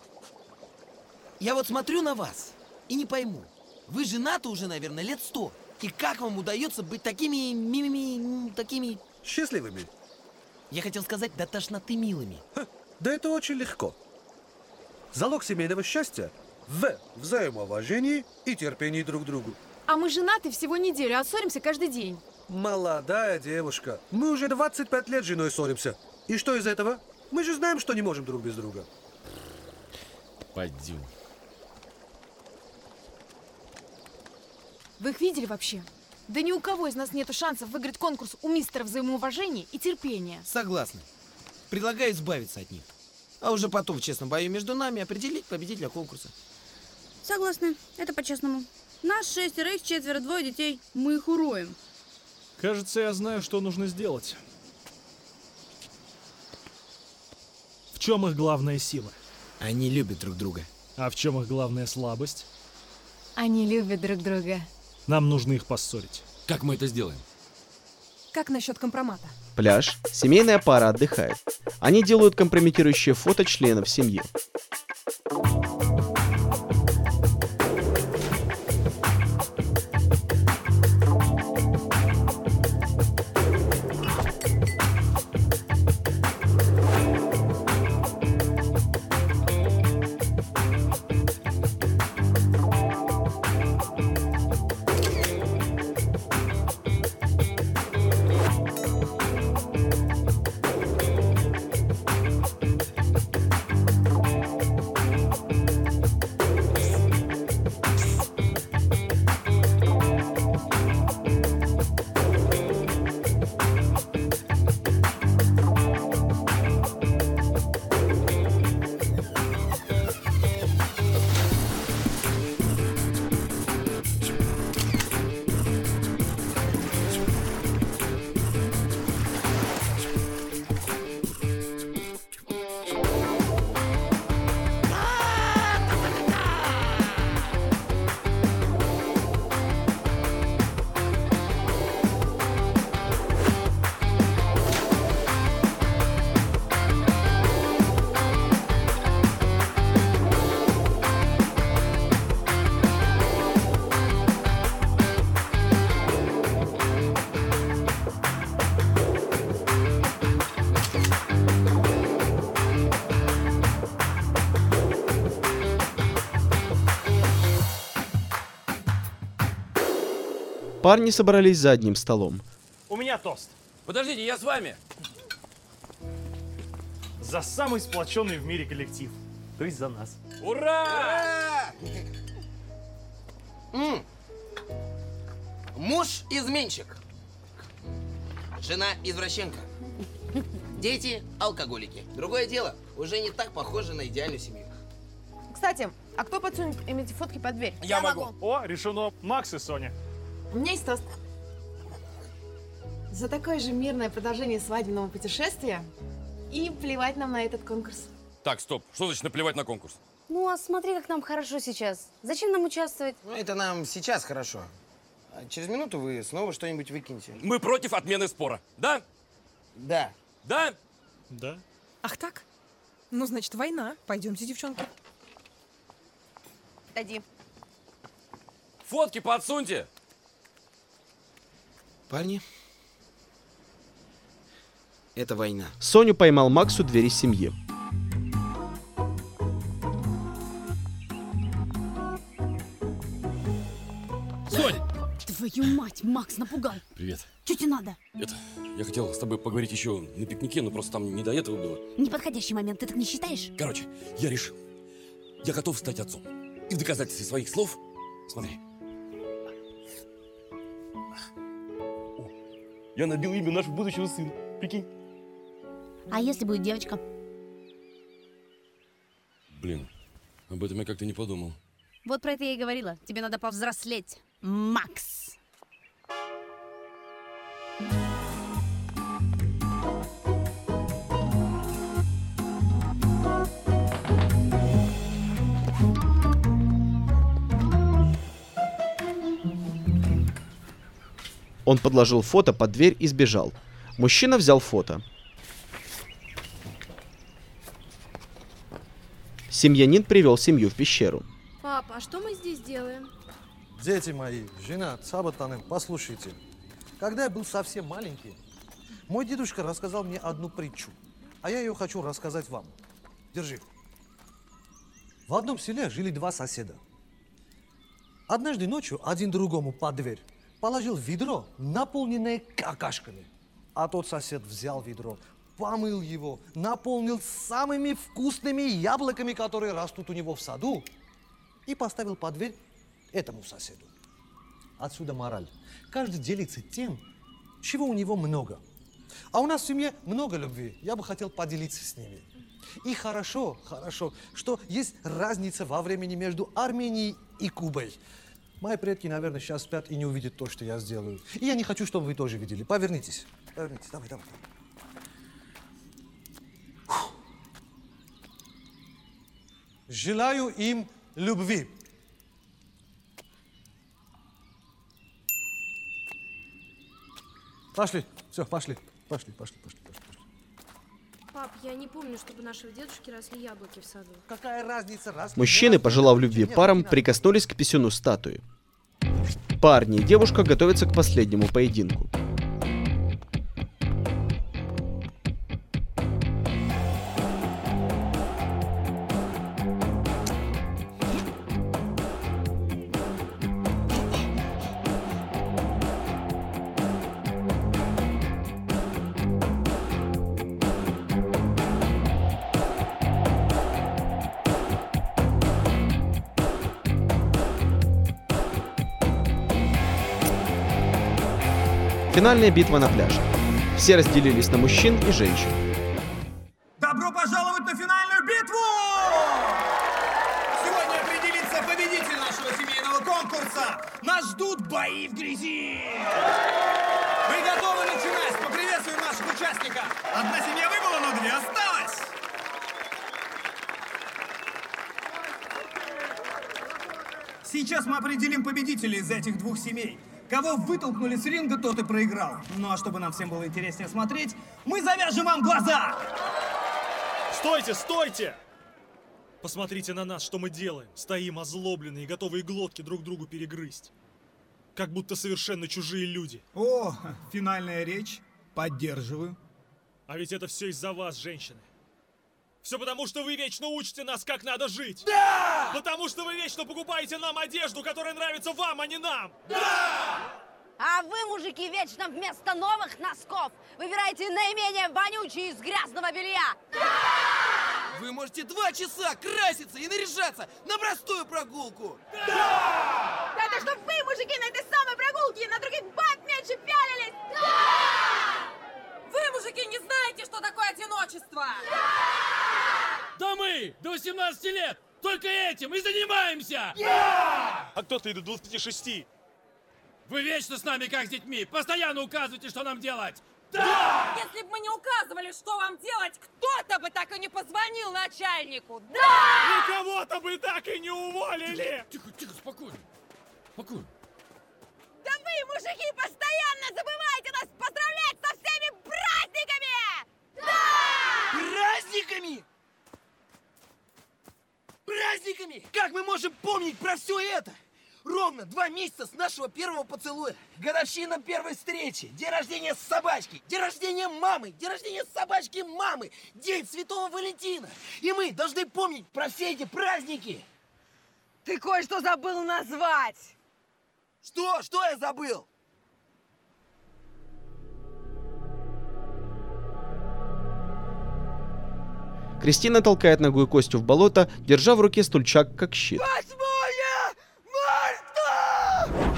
Speaker 8: Я вот смотрю на вас и не пойму. Вы женаты уже, наверное, лет сто. И как вам удается быть такими мимими, такими...
Speaker 3: Счастливыми.
Speaker 8: Я хотел сказать, до тошноты милыми.
Speaker 3: Ха, да это очень легко. Залог семейного счастья в взаимоуважении и терпении друг к другу.
Speaker 17: А мы женаты всего неделю, а ссоримся каждый день.
Speaker 3: Молодая девушка. Мы уже двадцать пять лет с женой ссоримся. И что из этого? Мы же знаем, что не можем друг без друга.
Speaker 21: Пойдем.
Speaker 17: Вы их видели вообще? Да ни у кого из нас нету шансов выиграть конкурс у мистера взаимоуважения и терпения.
Speaker 8: Согласна. Предлагаю избавиться от них. А уже потом в честном бою между нами определить победителя конкурса.
Speaker 10: Согласна. Это по-честному. Нас шестеро, их четверо, двое детей. Мы их уроем.
Speaker 18: Кажется, я знаю, что нужно сделать. В чем их главная сила?
Speaker 8: Они любят друг друга.
Speaker 18: А в чем их главная слабость?
Speaker 17: Они любят друг друга.
Speaker 18: Нам нужно их поссорить.
Speaker 21: Как мы это сделаем?
Speaker 13: Как насчет компромата?
Speaker 1: Пляж. Семейная пара отдыхает. Они делают компрометирующие фото членов семьи. Парни собрались за одним столом.
Speaker 18: У меня тост.
Speaker 21: Подождите, я с вами.
Speaker 18: За самый сплоченный в мире коллектив. То есть за нас.
Speaker 21: Ура!
Speaker 8: М-м. Муж изменщик. Жена извращенка. Дети алкоголики. Другое дело, уже не так похоже на идеальную семью.
Speaker 17: Кстати, а кто подсунет им эти фотки под дверь?
Speaker 18: Я, Я могу. могу. О, решено. Макс и Соня.
Speaker 17: У меня есть тост. За такое же мирное продолжение свадебного путешествия и плевать нам на этот конкурс.
Speaker 21: Так, стоп. Что значит наплевать на конкурс?
Speaker 10: Ну, а смотри, как нам хорошо сейчас. Зачем нам участвовать?
Speaker 8: Ну, это нам сейчас хорошо. А через минуту вы снова что-нибудь выкинете.
Speaker 21: Мы против отмены спора, да?
Speaker 8: Да.
Speaker 21: Да?
Speaker 18: Да.
Speaker 13: Ах так? Ну, значит, война. Пойдемте, девчонки.
Speaker 17: Иди.
Speaker 21: Фотки подсуньте.
Speaker 8: Парни, это война.
Speaker 1: Соню поймал Макс у двери семьи.
Speaker 21: Сонь!
Speaker 10: Твою мать, Макс напугал.
Speaker 21: Привет.
Speaker 10: Что тебе надо?
Speaker 21: Это, я хотел с тобой поговорить еще на пикнике, но просто там не до этого было.
Speaker 10: Неподходящий момент, ты так не считаешь?
Speaker 21: Короче, я решил. Я готов стать отцом. И в доказательстве своих слов, смотри. Я набил имя нашего будущего сына. Прикинь.
Speaker 10: А если будет девочка?
Speaker 21: Блин, об этом я как-то не подумал.
Speaker 10: Вот про это я и говорила. Тебе надо повзрослеть, Макс.
Speaker 1: Он подложил фото под дверь и сбежал. Мужчина взял фото. Семьянин привел семью в пещеру.
Speaker 4: Папа, а что мы здесь делаем?
Speaker 19: Дети мои, жена, Сабатаны, послушайте. Когда я был совсем маленький, мой дедушка рассказал мне одну притчу, а я ее хочу рассказать вам. Держи. В одном селе жили два соседа. Однажды ночью один другому под дверь положил ведро, наполненное какашками. А тот сосед взял ведро, помыл его, наполнил самыми вкусными яблоками, которые растут у него в саду, и поставил под дверь этому соседу. Отсюда мораль. Каждый делится тем, чего у него много. А у нас в семье много любви. Я бы хотел поделиться с ними. И хорошо, хорошо, что есть разница во времени между Арменией и Кубой. Мои предки, наверное, сейчас спят и не увидят то, что я сделаю. И я не хочу, чтобы вы тоже видели. Повернитесь. Повернитесь. Давай, давай. Фух. Желаю им любви. Пошли. Все, пошли. Пошли, пошли, пошли, пошли.
Speaker 4: Пап, я не помню, чтобы у нашего дедушки росли яблоки в саду.
Speaker 19: Какая разница, раз...
Speaker 1: Мужчины, пожелав любви парам, прикоснулись к писюну статуи. Парни и девушка готовятся к последнему поединку. Финальная битва на пляже. Все разделились на мужчин и женщин.
Speaker 7: Добро пожаловать на финальную битву! Сегодня определится победитель нашего семейного конкурса. Нас ждут бои в грязи. Вы готовы начинать? Поприветствуем наших участников. Одна семья выбыла, но две осталось. Сейчас мы определим победителей из этих двух семей. Кого вытолкнули с ринга, тот и проиграл. Ну а чтобы нам всем было интереснее смотреть, мы завяжем вам глаза!
Speaker 11: Стойте, стойте! Посмотрите на нас, что мы делаем. Стоим озлобленные, готовые глотки друг другу перегрызть. Как будто совершенно чужие люди.
Speaker 7: О, финальная речь. Поддерживаю.
Speaker 11: А ведь это все из-за вас, женщины. Все потому, что вы вечно учите нас, как надо жить.
Speaker 7: Да!
Speaker 11: Потому что вы вечно покупаете нам одежду, которая нравится вам, а не нам.
Speaker 7: Да!
Speaker 10: А вы, мужики, вечно вместо новых носков выбираете наименее вонючие из грязного белья.
Speaker 8: Да! Вы можете два часа краситься и наряжаться на простую прогулку.
Speaker 7: Да!
Speaker 17: Да, это чтоб вы, мужики, на этой самой прогулке на других баб меньше пялились. Да!
Speaker 12: Вы, мужики, не знаете, что такое одиночество.
Speaker 5: Да мы до восемнадцати лет только этим и занимаемся!
Speaker 11: Yeah! А кто-то и до двадцати шести.
Speaker 5: Вы вечно с нами как с детьми, постоянно указываете, что нам делать!
Speaker 12: Да! Если бы мы не указывали, что вам делать, кто-то бы так и не позвонил начальнику! Да!
Speaker 11: И кого-то бы так и не уволили!
Speaker 5: Тихо, тихо, спокойно. Спокойно.
Speaker 17: Да вы, мужики, постоянно забываете нас поздравлять со всеми праздниками! Да!
Speaker 8: Праздниками? Праздниками? Как мы можем помнить про все это? Ровно два месяца с нашего первого поцелуя. Годовщина первой встречи. День рождения собачки. День рождения мамы. День рождения собачки мамы. День Святого Валентина. И мы должны помнить про все эти праздники.
Speaker 12: Ты кое-что забыл назвать.
Speaker 8: Что? Что я забыл?
Speaker 1: Кристина толкает ногой Костю в болото, держа в руке стульчак как щит.
Speaker 8: восьмое марта!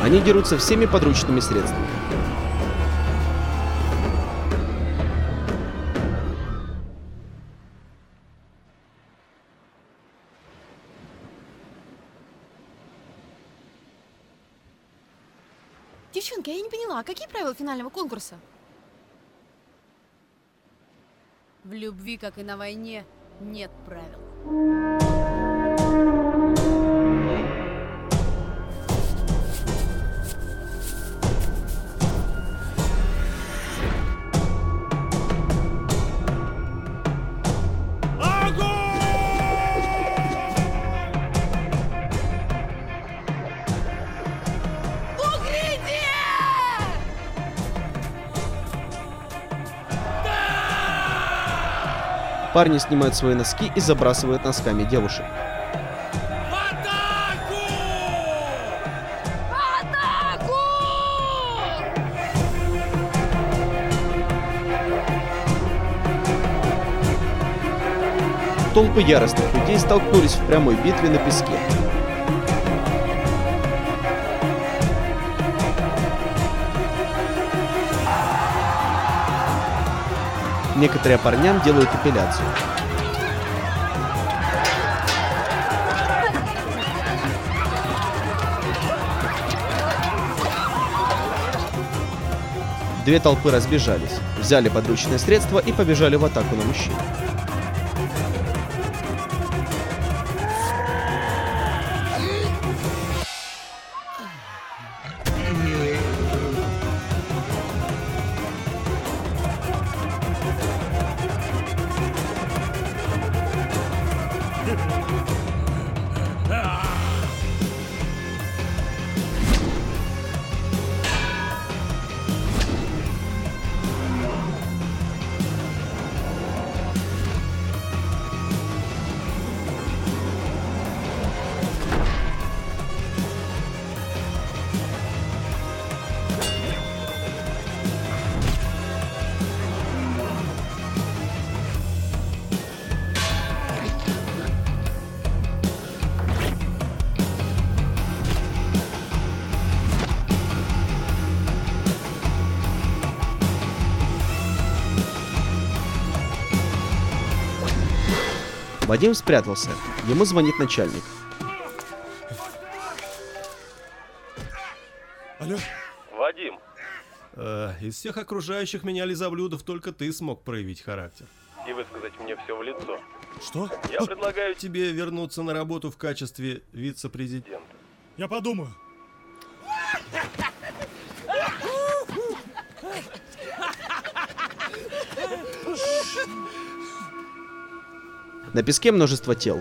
Speaker 1: Они дерутся всеми подручными средствами.
Speaker 17: Девчонки, я не поняла, а какие правила финального конкурса?
Speaker 10: В любви, как и на войне, нет правил.
Speaker 1: Парни снимают свои носки и забрасывают носками девушек. Толпы яростных людей столкнулись в прямой битве на песке. Некоторые парням делают эпиляцию. Две толпы разбежались, взяли подручные средства и побежали в атаку на мужчин. Вадим спрятался. Ему звонит начальник.
Speaker 2: Алло?
Speaker 16: Вадим.
Speaker 2: Э, из всех окружающих меня лизоблюдов только ты смог проявить характер.
Speaker 16: И высказать мне все в лицо.
Speaker 2: Что?
Speaker 16: Я предлагаю
Speaker 2: тебе вернуться на работу в качестве вице-президента.
Speaker 11: Я подумаю.
Speaker 1: На песке множество тел.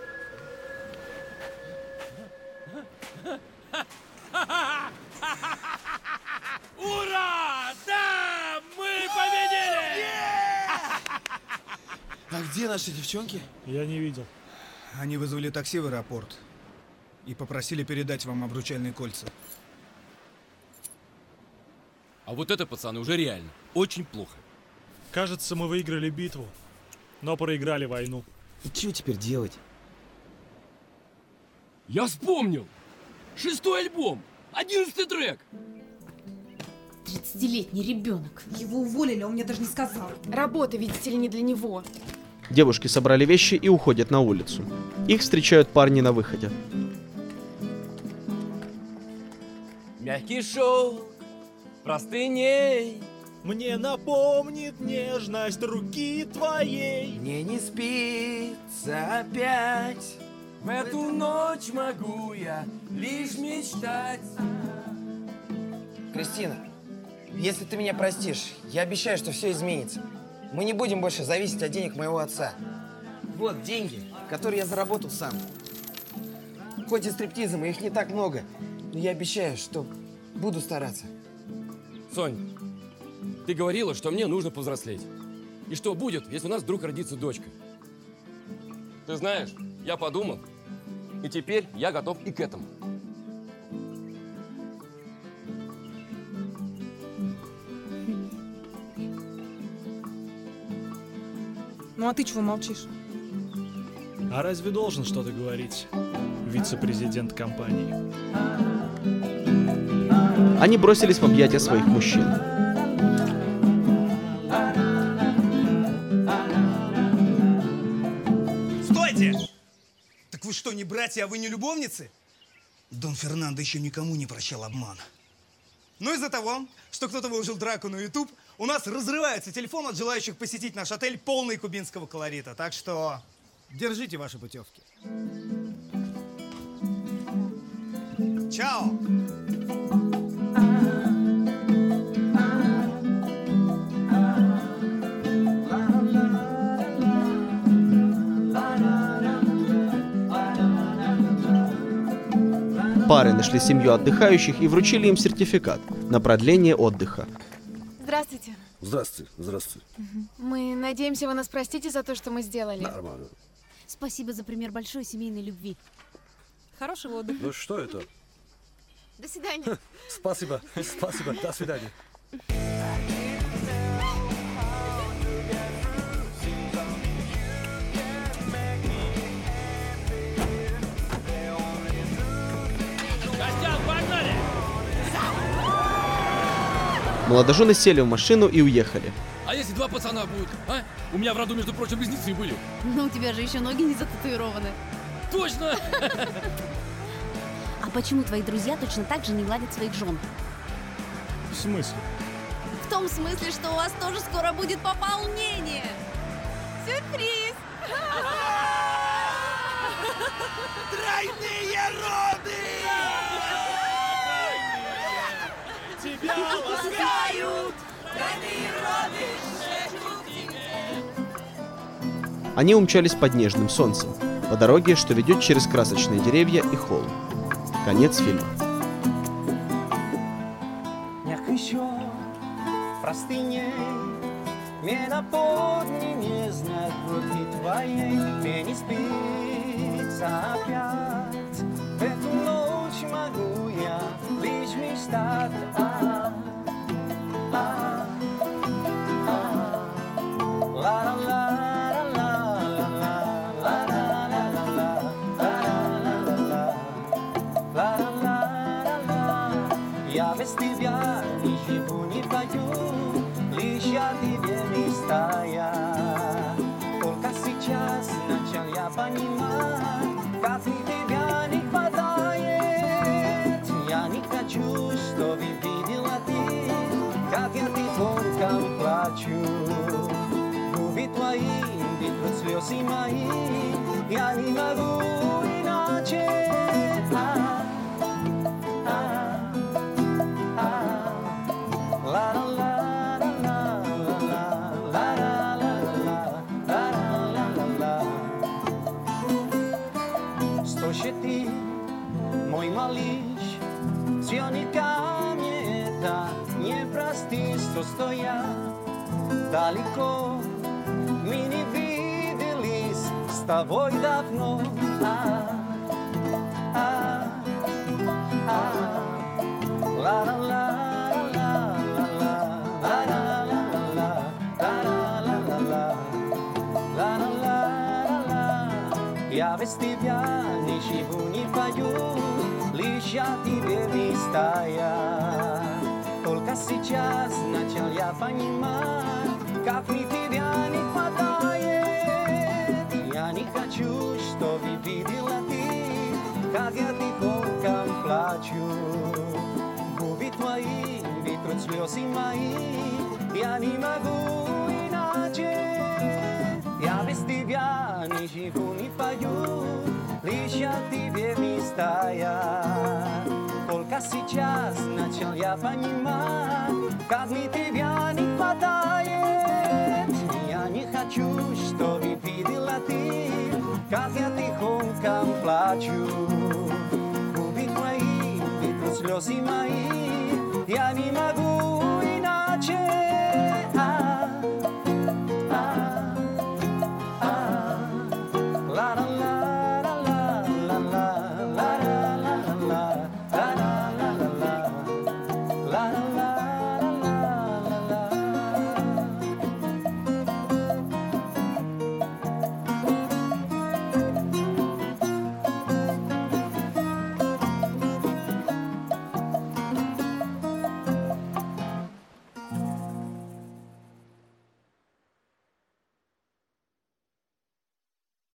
Speaker 5: Ура! Да! Мы победили!
Speaker 8: А где наши девчонки?
Speaker 11: Я не видел.
Speaker 23: Они вызвали такси в аэропорт и попросили передать вам обручальные кольца.
Speaker 21: А вот это, пацаны, уже реально очень плохо.
Speaker 11: Кажется, мы выиграли битву, но проиграли войну.
Speaker 8: И что теперь делать?
Speaker 5: Я вспомнил! Шестой альбом! Одиннадцатый трек!
Speaker 10: тридцатилетний ребенок.
Speaker 17: Его уволили, он мне даже не сказал. Работа, видите ли, не для него.
Speaker 1: Девушки собрали вещи и уходят на улицу. Их встречают парни на выходе.
Speaker 21: Мягкий шелк простыней
Speaker 11: мне напомнит нежность руки твоей.
Speaker 8: Мне не спится опять.
Speaker 21: В эту ночь могу я лишь мечтать.
Speaker 8: Кристина, если ты меня простишь, я обещаю, что все изменится. Мы не будем больше зависеть от денег моего отца. Вот деньги, которые я заработал сам. Хоть и стриптизом, их не так много, но я обещаю, что буду стараться.
Speaker 21: Сонь, ты говорила, что мне нужно повзрослеть. И что будет, если у нас вдруг родится дочка? Ты знаешь, я подумал, и теперь я готов и к этому.
Speaker 13: Ну а ты чего молчишь?
Speaker 11: А разве должен что-то говорить вице-президент компании?
Speaker 1: Они бросились в объятия своих мужчин.
Speaker 7: Стойте! Так вы что, не братья, а вы не любовницы? Дон Фернандо еще никому не прощал обмана. Но из-за того, что кто-то выложил драку на YouTube, у нас разрывается телефон от желающих посетить наш отель, полный кубинского колорита. Так что держите ваши путевки. Чао!
Speaker 1: Пары нашли семью отдыхающих и вручили им сертификат на продление отдыха.
Speaker 17: Здравствуйте.
Speaker 3: Здравствуйте, здравствуйте.
Speaker 17: Мы надеемся, вы нас простите за то, что мы сделали.
Speaker 3: Нормально.
Speaker 10: Спасибо за пример большой семейной любви.
Speaker 13: Хорошего отдыха.
Speaker 3: Ну что это?
Speaker 17: До свидания.
Speaker 3: Спасибо, спасибо, до свидания.
Speaker 5: Костян, погнали!
Speaker 1: Молодожены сели в машину и уехали.
Speaker 5: А если два пацана будут, а? У меня в роду, между прочим, близнецы были.
Speaker 10: Но у тебя же еще ноги не зататуированы.
Speaker 5: Точно!
Speaker 10: А почему твои друзья точно так же не гладят своих жен?
Speaker 18: В смысле?
Speaker 10: В том смысле, что у вас тоже скоро будет пополнение. Сюрприз!
Speaker 7: Тройные роды!
Speaker 5: Тебя ласкают!
Speaker 7: Тройные роды!
Speaker 1: Они умчались под нежным солнцем, по дороге, что ведет через красочные деревья и холм. Конец фильма.
Speaker 9: Як еще простыней мне напомни, не знать руки твоей, мне не спится опять. В эту ночь могу я лишь мечтать. А, а, а, ла-ла-ла. Я без тебя не живу, не пою, лишь я тебе мечтаю. Только сейчас начал я понимать, как мне тебя не хватает. Я не хочу, чтобы видела ты, как я тихонько плачу. Губы твои, бегут слезы мои, я не могу иначе. Что же ты, мой малыш, все никак мне это не прости, что стоя далеко. Мы не виделись с тобой давно. А, а, а, ла-ла-ла. Я без тебя не живу, не пою, лишь я тебе мечтаю. Только сейчас начал я понимать, как мне тебя не хватает. Я не хочу, чтобы видела ты, как я тихонько плачу. Губы твои, ветрут слезы мои, я не могу иначе. Я без тебя не живу, не пою, лишь я тебе мечтаю. Только сейчас начал я понимать, как мне тебя не хватает. Я не хочу, чтобы видела ты, как я тихонько плачу. Губы твои, ветрут слезы мои, я не могу